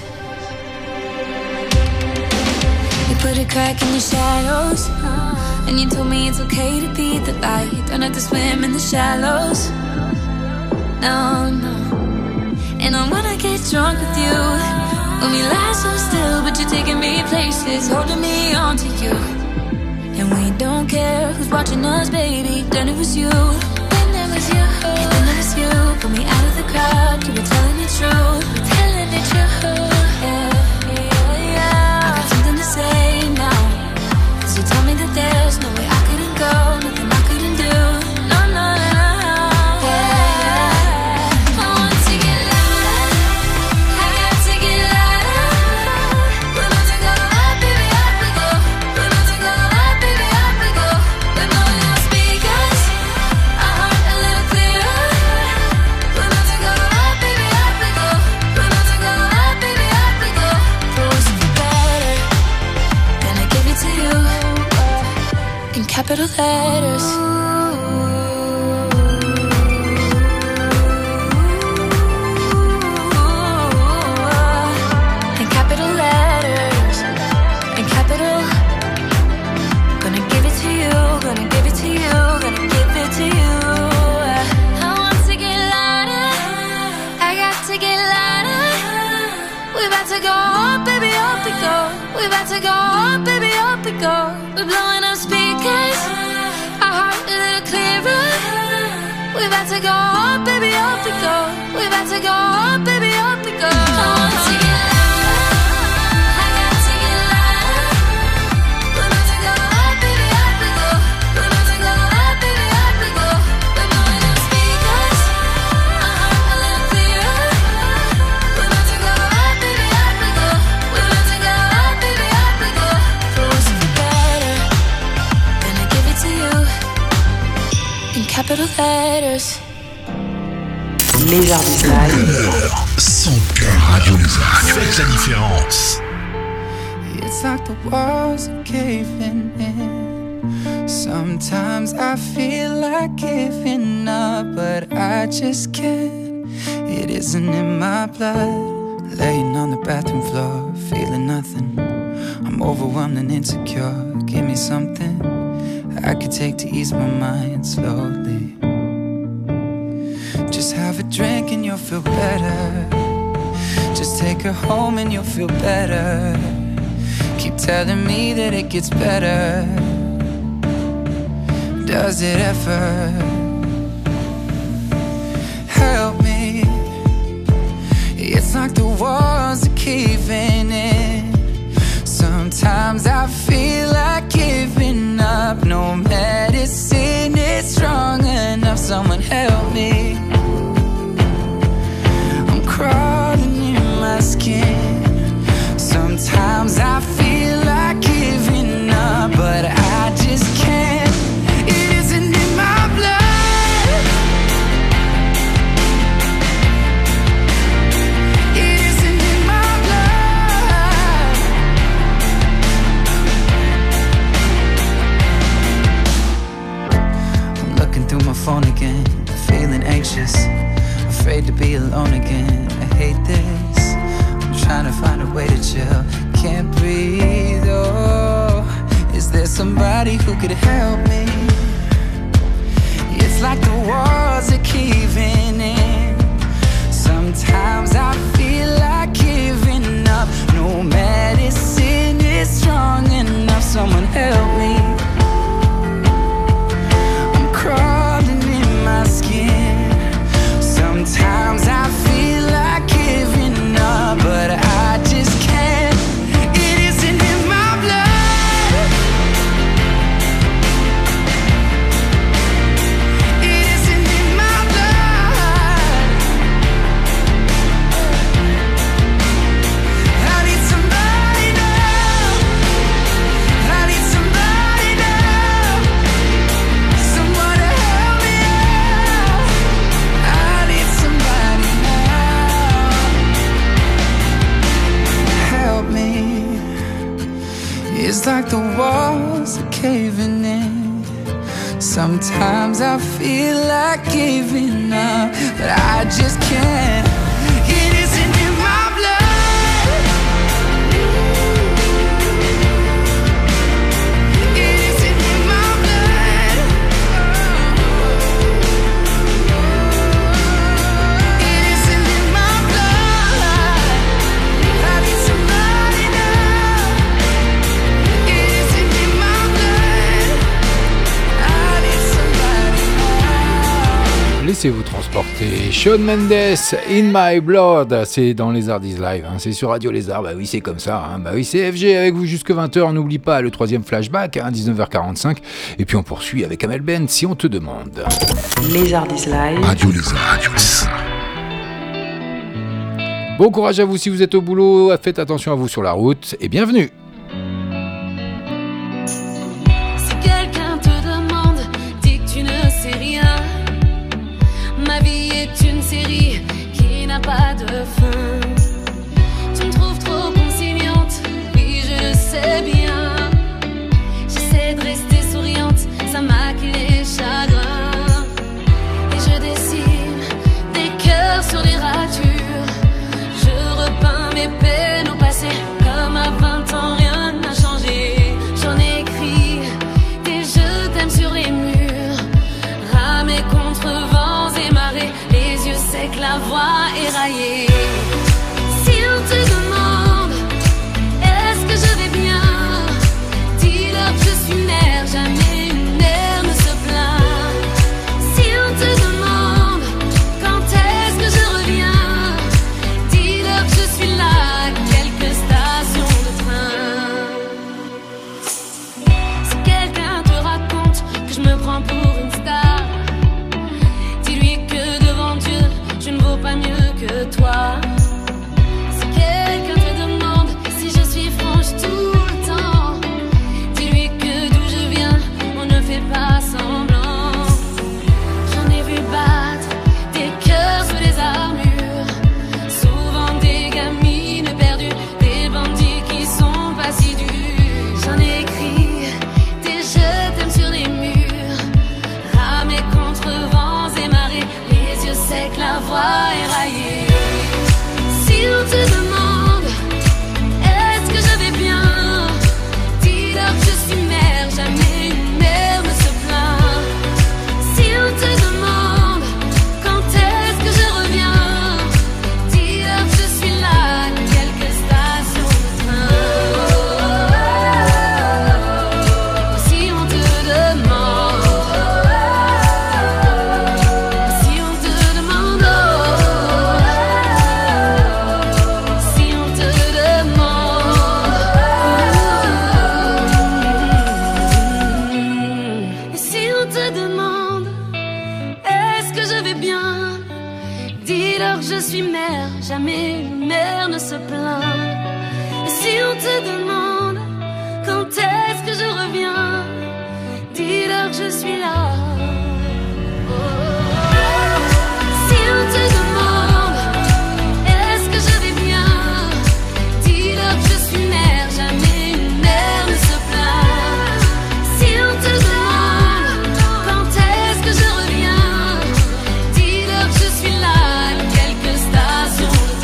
You put a crack in your shadows, and you told me it's okay to be the light. Don't have to swim in the shallows. No, no. And I wanna get drunk with you. When we lie so still, but you're taking me places, holding me on to you. And we don't care who's watching us, baby. Then it was you. Then there was you. Yeah, then there was you. Pull me out of the crowd. You were telling the truth. Telling the truth. Yeah, yeah, yeah. I got something to say now. Cause you told me that there's no way I couldn't go. Nothing I couldn't do. No, no, no, no. Yeah. I want to get louder. I got to get louder. We're about to go up, baby, up we go. We're about to go up, baby, up we go. We're blowing out speakers. We about to go up, baby, up we go. We're blowing up speakers, our heart a little clearer. We about to go up, baby, up we go. We about to go up, baby, up we go. I want to get loud, I got to get loud. We about to go up, baby, up we go. We about to go up, baby, up we go. We're blowing up speakers, our heart a little clearer. We about to go up, baby, up we go. We about to go up, baby, up we go. For worse or for better, gonna give it to you in capital letters. Lézardise Live. Son cœur Radio Lézard. Faites la différence. It's like the walls are caving in. Sometimes I feel like giving up, but I just can't. It isn't in my blood. Laying on the bathroom floor, feeling nothing. I'm overwhelmed and insecure. Give me something I could take to ease my mind slowly. Just have a drink and you'll feel better. Just take her home and you'll feel better. Keep telling me that it gets better. Does it ever? Help me. It's like the walls are caving in. Sometimes I feel like giving up. No medicine is strong enough. Someone help me. I'm crawling in my skin. Sometimes I feel like giving up, but I just can't. It isn't in my blood. It isn't in my blood. I'm looking through my phone again, feeling anxious, afraid to be alone again. I hate this. I'm trying to find a way to chill. Can't breathe, oh. Is there somebody who could help me? It's like the walls are caving in. Sometimes I feel like giving up. No medicine is strong enough. Someone help me. I'm crawling in my skin. Sometimes I feel like giving up, but I just can't. It isn't in my blood. It isn't in my blood. I need somebody now. I need somebody now. Someone to help me out. I need somebody now. Help me. It's like the walls are caving in. Sometimes I feel like giving up, but I just can't. It isn't in my blood. It isn't in my blood. It isn't in my blood. I need somebody now. It isn't in my blood. I need somebody now. Laissez-vous transporter. Shawn Mendes, In My Blood, c'est dans Lézardise Live, hein. C'est sur Radio Lézard, bah oui c'est comme ça, hein. Bah oui c'est FG avec vous jusque 20h, n'oublie pas le troisième flashback, hein, 19h45, et puis on poursuit avec Amel Ben si on te demande. Lézardise Live. Radio Lézard. Bon courage à vous si vous êtes au boulot, faites attention à vous sur la route, et bienvenue. Si quelqu'un te demande, dis que tu ne sais rien. Ma vie est une série qui n'a pas de fin. Tu me trouves trop conciliante, oui je le sais bien. J'essaie de rester souriante, ça maquille les chagrins. Et je dessine des cœurs sur les ratures. Je repeins mes peines au passé, comme à 20 ans rien n'a changé. J'en ai écrit des je t'aime sur les murs, ramé contre vents et marées, les yeux secs, la voix éraillée. Si on te demande, est-ce que je vais bien? froid éraillé. Si on te demande est-ce que je vais bien, dis-leur que je suis mère, jamais une mère ne se plaint. Si on te demande quand est-ce que je reviens, dis-leur que je suis là à quelques stations de train. Si on te demande, si on te demande, si on te demande, si on te demande, est-ce que je vais bien, dis-leur que je suis mère, jamais une mère ne se plaint. Et si on te demande quand est-ce que je reviens, dis-leur que je suis là. Si on te demande est-ce que je vais bien, dis-leur que je suis mère, jamais une mère ne se plaint. Si on te demande quand est-ce que je reviens, dis-leur que je suis là à quelques stations de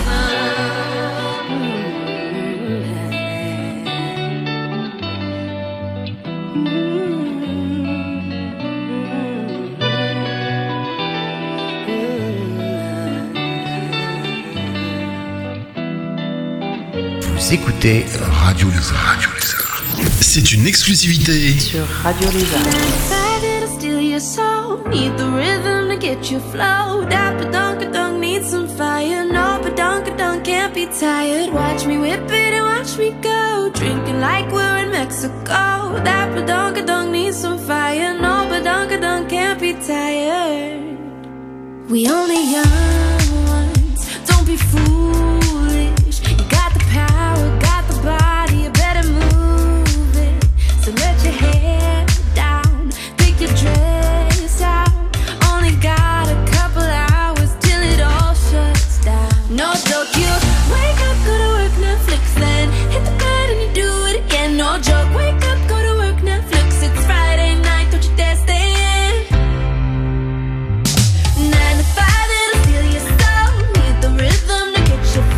Vous écoutez Radio Lézard. C'est une exclusivité Sur Radio Lézard. Decided to steal your soul. Need the rhythm to get you flow. That badonka-dunk needs some fire. No badonka-dunk can't be tired. Watch me whip it and watch me go. Drinking like we're in Mexico. That badonka-dunk needs some fire. No badonka-dunk can't be tired. We only young ones. Don't be foolish. You got the power, got the body. You better move it. So let your hair down, pick your dress out. Only got a couple hours till it all shuts down. No joke, you wake up, go to work, Netflix, then hit the bed and you do it again. No joke, wake up, go to work, Netflix. It's Friday night, don't you dare stay in. 9 to 5, it'll steal your soul. Need the rhythm to get you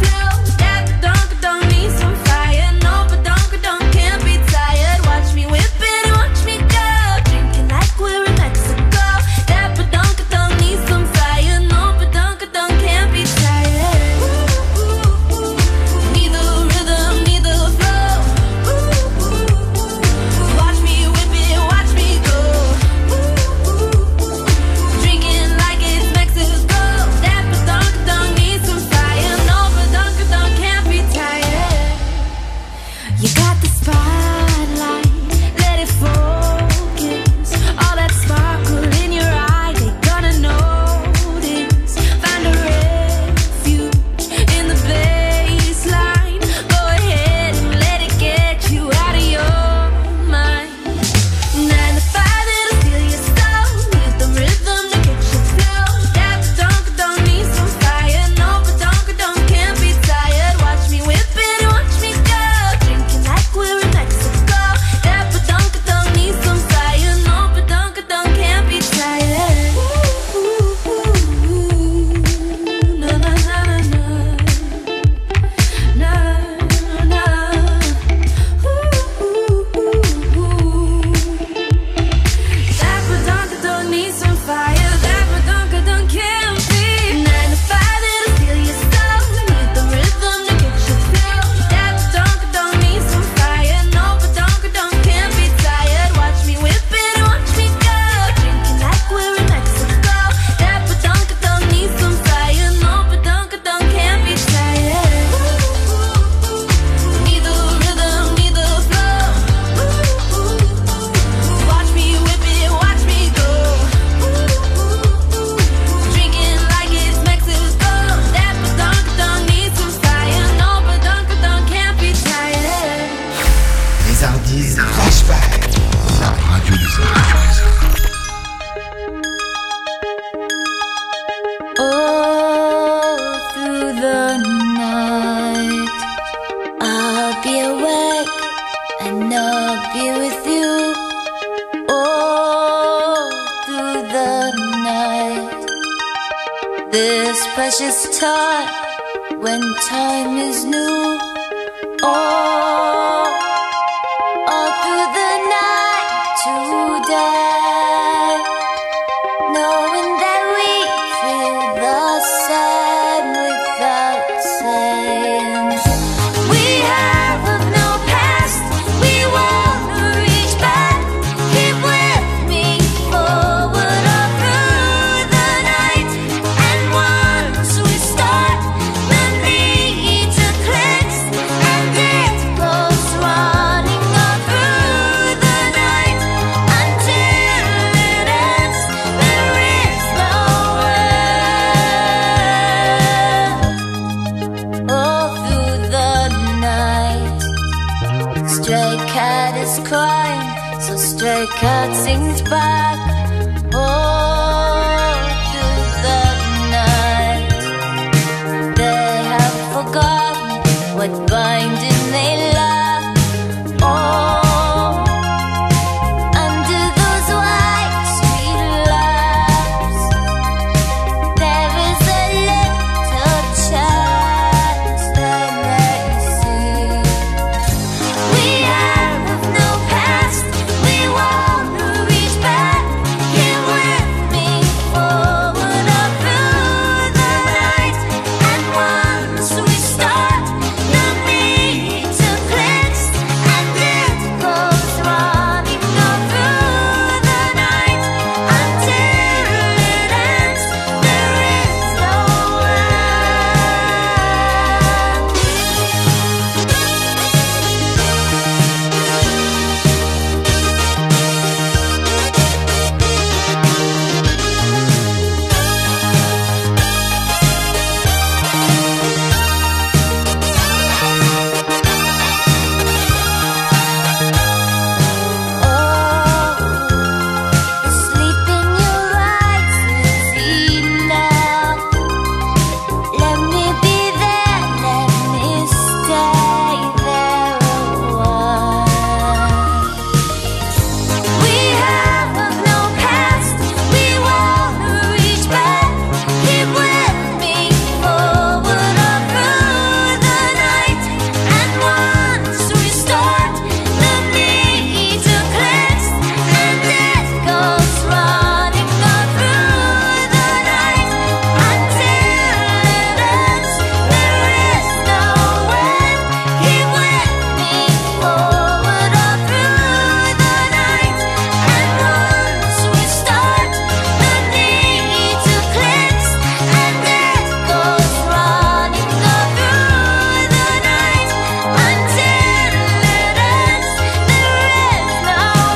this precious time when time is new. All through the night today, knowing that we feel the same without saying. We have no past, we won't reach back. Keep with me forward all through the night. And once we start, the need to cleanse, and it goes running all through the night until it ends. There is no end. All through the night, stray cat is crying, so stray cat sings back. All through the night, they have forgotten what binding they lack. Oh, under those white street lamps, there is a little chance they may see. We have no past, we won't reach back. Here with me forward all through the night. And once we start, the need to cleanse, and it goes running all through the night until it ends. There is no sleep in your eyes is enough. Let me be there, let me stay there a while. We have no past, we won't reach back. Keep with me forward all through the night. And once we start, the need to cleanse, and it goes running all through the night until it ends. There is no end. Keep with me forward all through the night. And once we start, the need to cleanse, and it goes running all through the night until it ends. There is no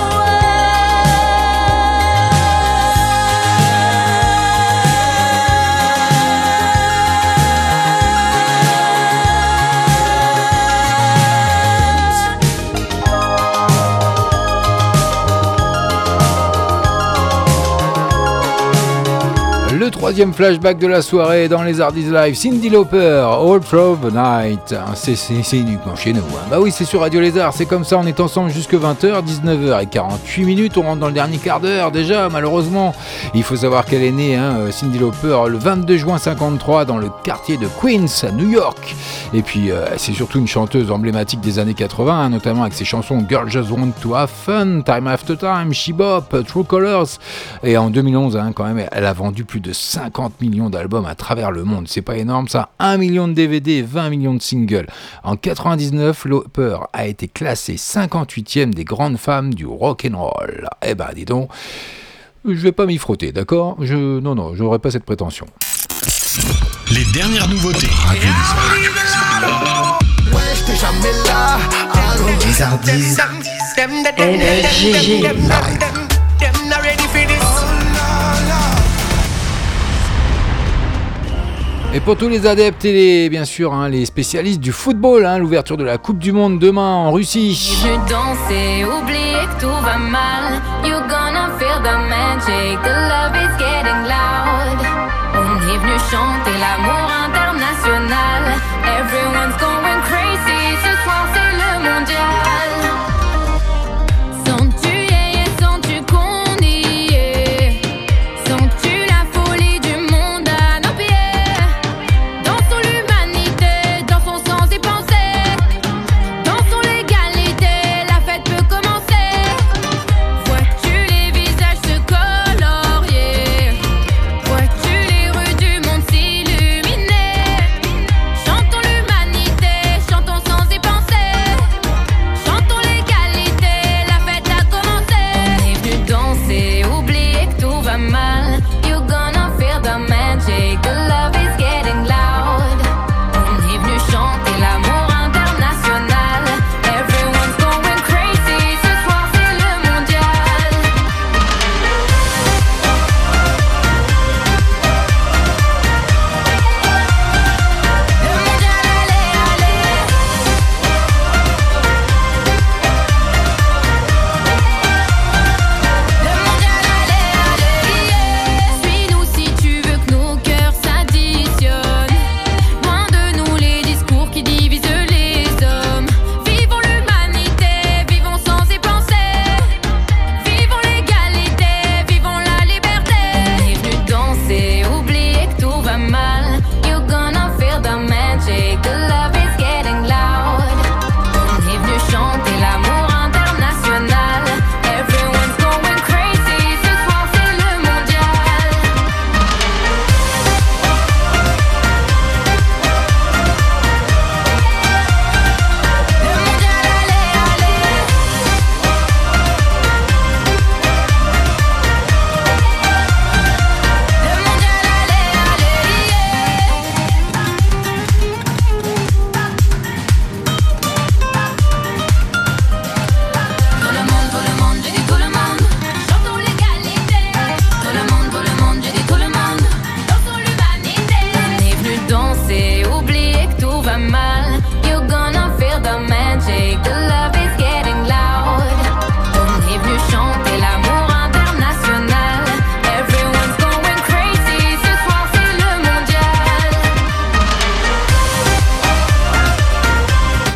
Le troisième flashback de la soirée dans les Hardies Live, Cyndi Lauper, All Through the Night. C'est uniquement chez nous. Hein. Bah oui, c'est sur Radio Lézard, c'est comme ça, on est ensemble jusque 20h, 19h48, on rentre dans le dernier quart d'heure déjà, malheureusement. Il faut savoir qu'elle est née, Cyndi Lauper, le 22 juin 53 dans le quartier de Queens, à New York. Et puis, c'est surtout une chanteuse emblématique des années 80, hein, notamment avec ses chansons Girl Just Want to Have Fun, Time After Time, She Bop, True Colors. Et en 2011, quand même, elle a vendu plus de 50 millions d'albums à travers le monde. C'est pas énorme ça, 1 million de DVD, 20 millions de singles. En 99, Lauper a été classée 58e des grandes femmes du rock'n'roll. Eh ben, dis donc, je vais pas m'y frotter, d'accord ? Non, j'aurais pas cette prétention. Les dernières nouveautés. Radio Lézard. Ouais, j'étais jamais là. Allô, les Hardies. LGG. Et pour tous les adeptes et bien sûr les spécialistes du football, l'ouverture de la Coupe du Monde demain en Russie. Venu danser, oublier que tout va mal. You gonna feel the magic, the love is getting loud. On est venu chanter l'amour international. Everyone's going crazy, ce soir c'est le mondial. Sens-tu sens-tu qu'on y est? Sens-tu la folie du monde à nos pieds?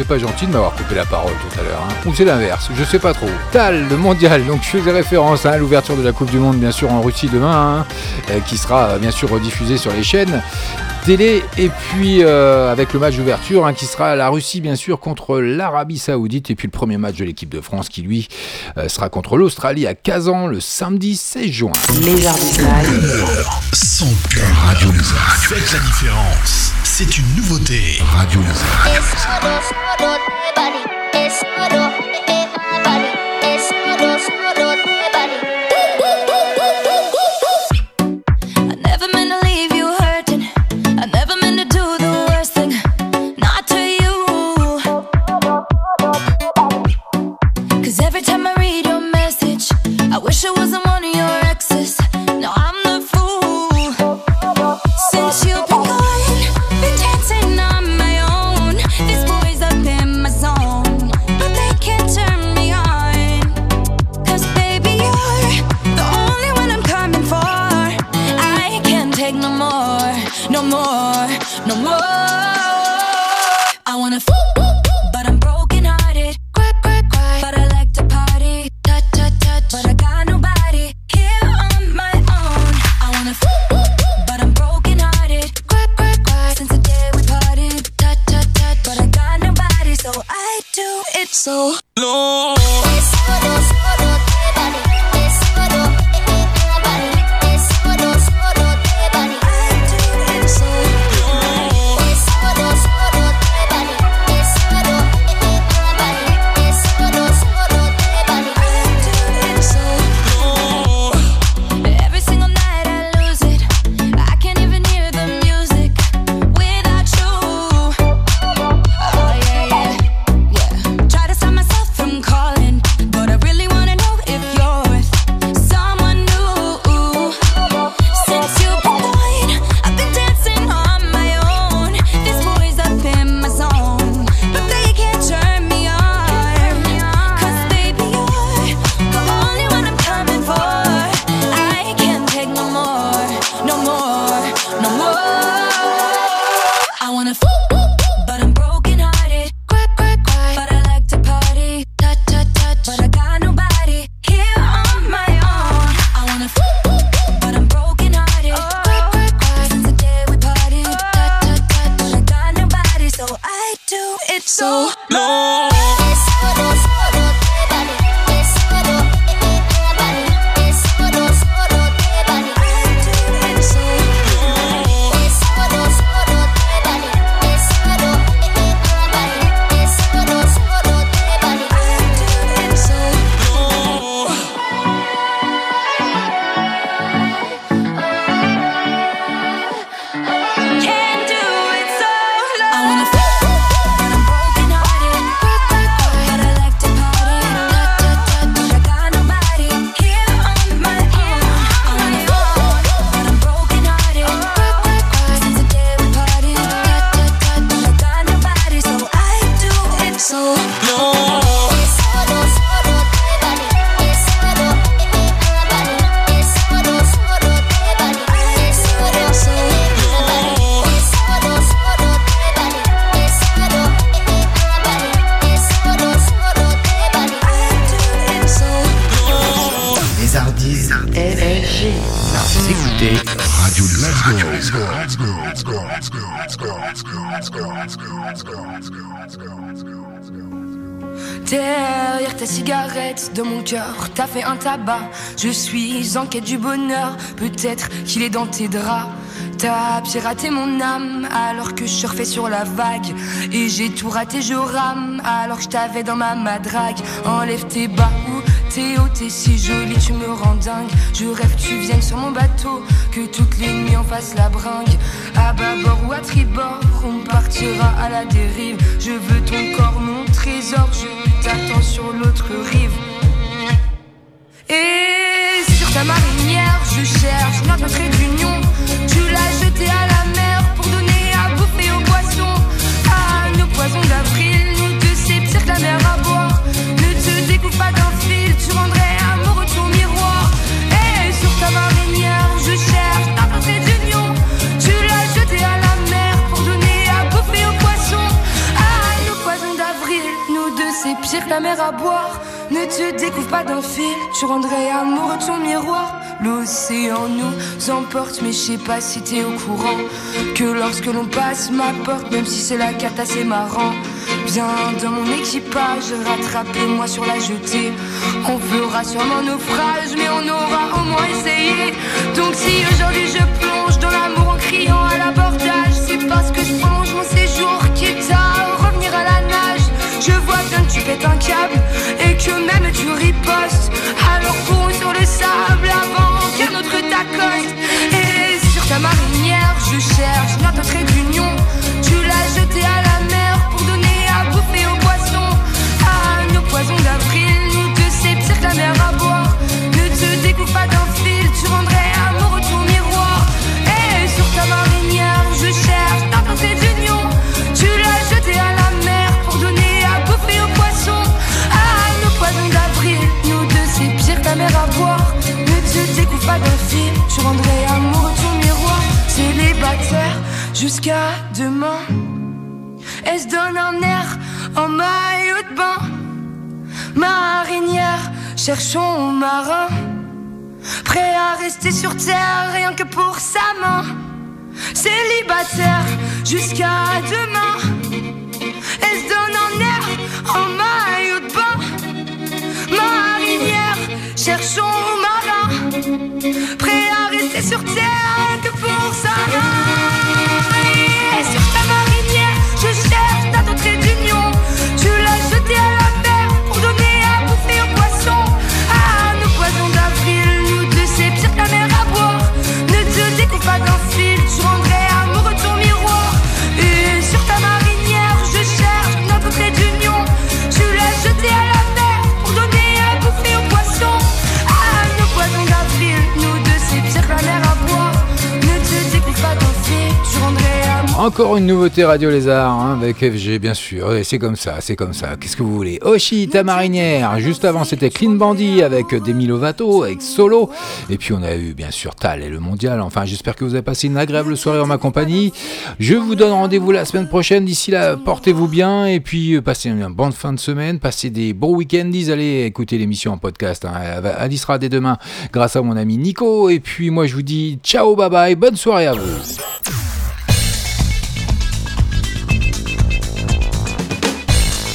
pas gentil de m'avoir coupé la parole tout à l'heure, hein. Ou c'est l'inverse, je sais pas trop. Tal, le mondial, donc je faisais référence à l'ouverture de la Coupe du Monde, bien sûr, en Russie demain, hein, qui sera bien sûr rediffusée sur les chaînes télé, et puis avec le match d'ouverture, hein, qui sera la Russie, bien sûr, contre l'Arabie Saoudite, et puis le premier match de l'équipe de France qui, lui, sera contre l'Australie à Kazan le samedi 16 juin. Lézard son cœur Radio Lézard. Faites la différence. C'est une nouveauté. Radio Lézard. Derrière ta cigarette, dans mon cœur, t'as fait un tabac. Je suis en quête du bonheur, peut-être qu'il est dans tes draps. T'as piraté mon âme alors que je surfais sur la vague. Et j'ai tout raté, je rame alors que je t'avais dans ma madrague. Enlève tes bas ou tes hauts, t'es si jolie, tu me rends dingue. Je rêve que tu viennes sur mon bateau, que toutes les nuits on fasse la bringue. À bâbord ou à tribord, on partira à la dérive. Je veux ton corps, mon trésor, je t'attends sur l'autre rive. Et sur ta marinière, je cherche notre trait d'union. Tu l'as jeté à la mer pour donner à bouffer aux poissons. À nos poisons d'avril, nous deux c'est pire que la mer à boire. Ne te découpe pas d'un fil, tu rendrais amoureux ton miroir. Et sur ta marinière, je cherche notre trait d'union. Tu l'as jeté à la mer pour donner à bouffer aux poissons. À nos poisons d'avril. ta mère à boire. Ne te découvre pas d'un fil, tu rendrais amoureux ton miroir. L'océan nous emporte, mais je sais pas si t'es au courant que lorsque l'on passe ma porte, même si c'est la cata, c'est marrant. Viens dans mon équipage, rattrapez-moi sur la jetée. On fera sûrement naufrage, mais on aura au moins essayé. Donc si aujourd'hui je plonge dans l'amour en criant à l'abordage, c'est parce que je prolonge mon séjour, quitte à revenir à la nage. Je vois bien que tu pètes un câble et que même tu ripostes. Alors cours sur le sable avant qu'un autre t'accoste. Et sur ta marinière je cherche notre trait d'union. Tu l'as jeté à la mer pour donner à bouffer aux poissons. À nos poisons d'avril, nous deux c'est pire que la mer à boire. Ne te découpe pas d'un fil, tu rendrais amoureux ton miroir. Et sur ta marinière je cherche notre trait d'union. Tu l'as jeté à la mer pour donner à bouffer aux poissons. À nos poisons d'avril, nous deux c'est pire que la mer à boire. Ne te découpe pas d'un fil, tu rendrais amoureux ton miroir. Célibataire jusqu'à demain, elle se donne un air en maillot de bain. Marinière, cherchons marin, prêt à rester sur terre rien que pour sa main. Célibataire jusqu'à demain, elle se donne un air en maillot de bain. Marinière, cherchons marin, prêt à rester sur terre rien que pour sa main. Et sur ta marinière, je cherche ta trait d'union. Tu l'as jeté à la mer pour donner à bouffer aux poissons. À nos poisons d'avril, nous deux c'est pire que la mer à boire. Ne te découpe pas d'un fil, tu rendrais amoureux ton miroir. Et sur ta marinière, je cherche notre trait d'union. Tu l'as jeté à la mer pour donner à bouffer aux poissons. À nos poisons d'avril, nous deux c'est pire que la mer à boire. Ne te découpe pas d'un fil, tu rendrais amoureux. Encore une nouveauté Radio Lézard, hein, avec FG bien sûr, et c'est comme ça, qu'est-ce que vous voulez. Oshi, ta marinière, juste avant c'était Clean Bandit avec Demi Lovato, avec Solo, et puis on a eu bien sûr Tal et le Mondial. Enfin j'espère que vous avez passé une agréable soirée en ma compagnie. Je vous donne rendez-vous la semaine prochaine, d'ici là portez-vous bien, et puis passez une bonne fin de semaine, passez des bons week-ends, allez écouter l'émission en podcast, hein. Elle y sera dès demain grâce à mon ami Nico, et puis moi je vous dis ciao, bye bye, bonne soirée à vous.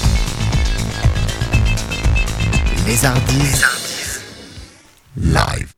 Les Hardis live.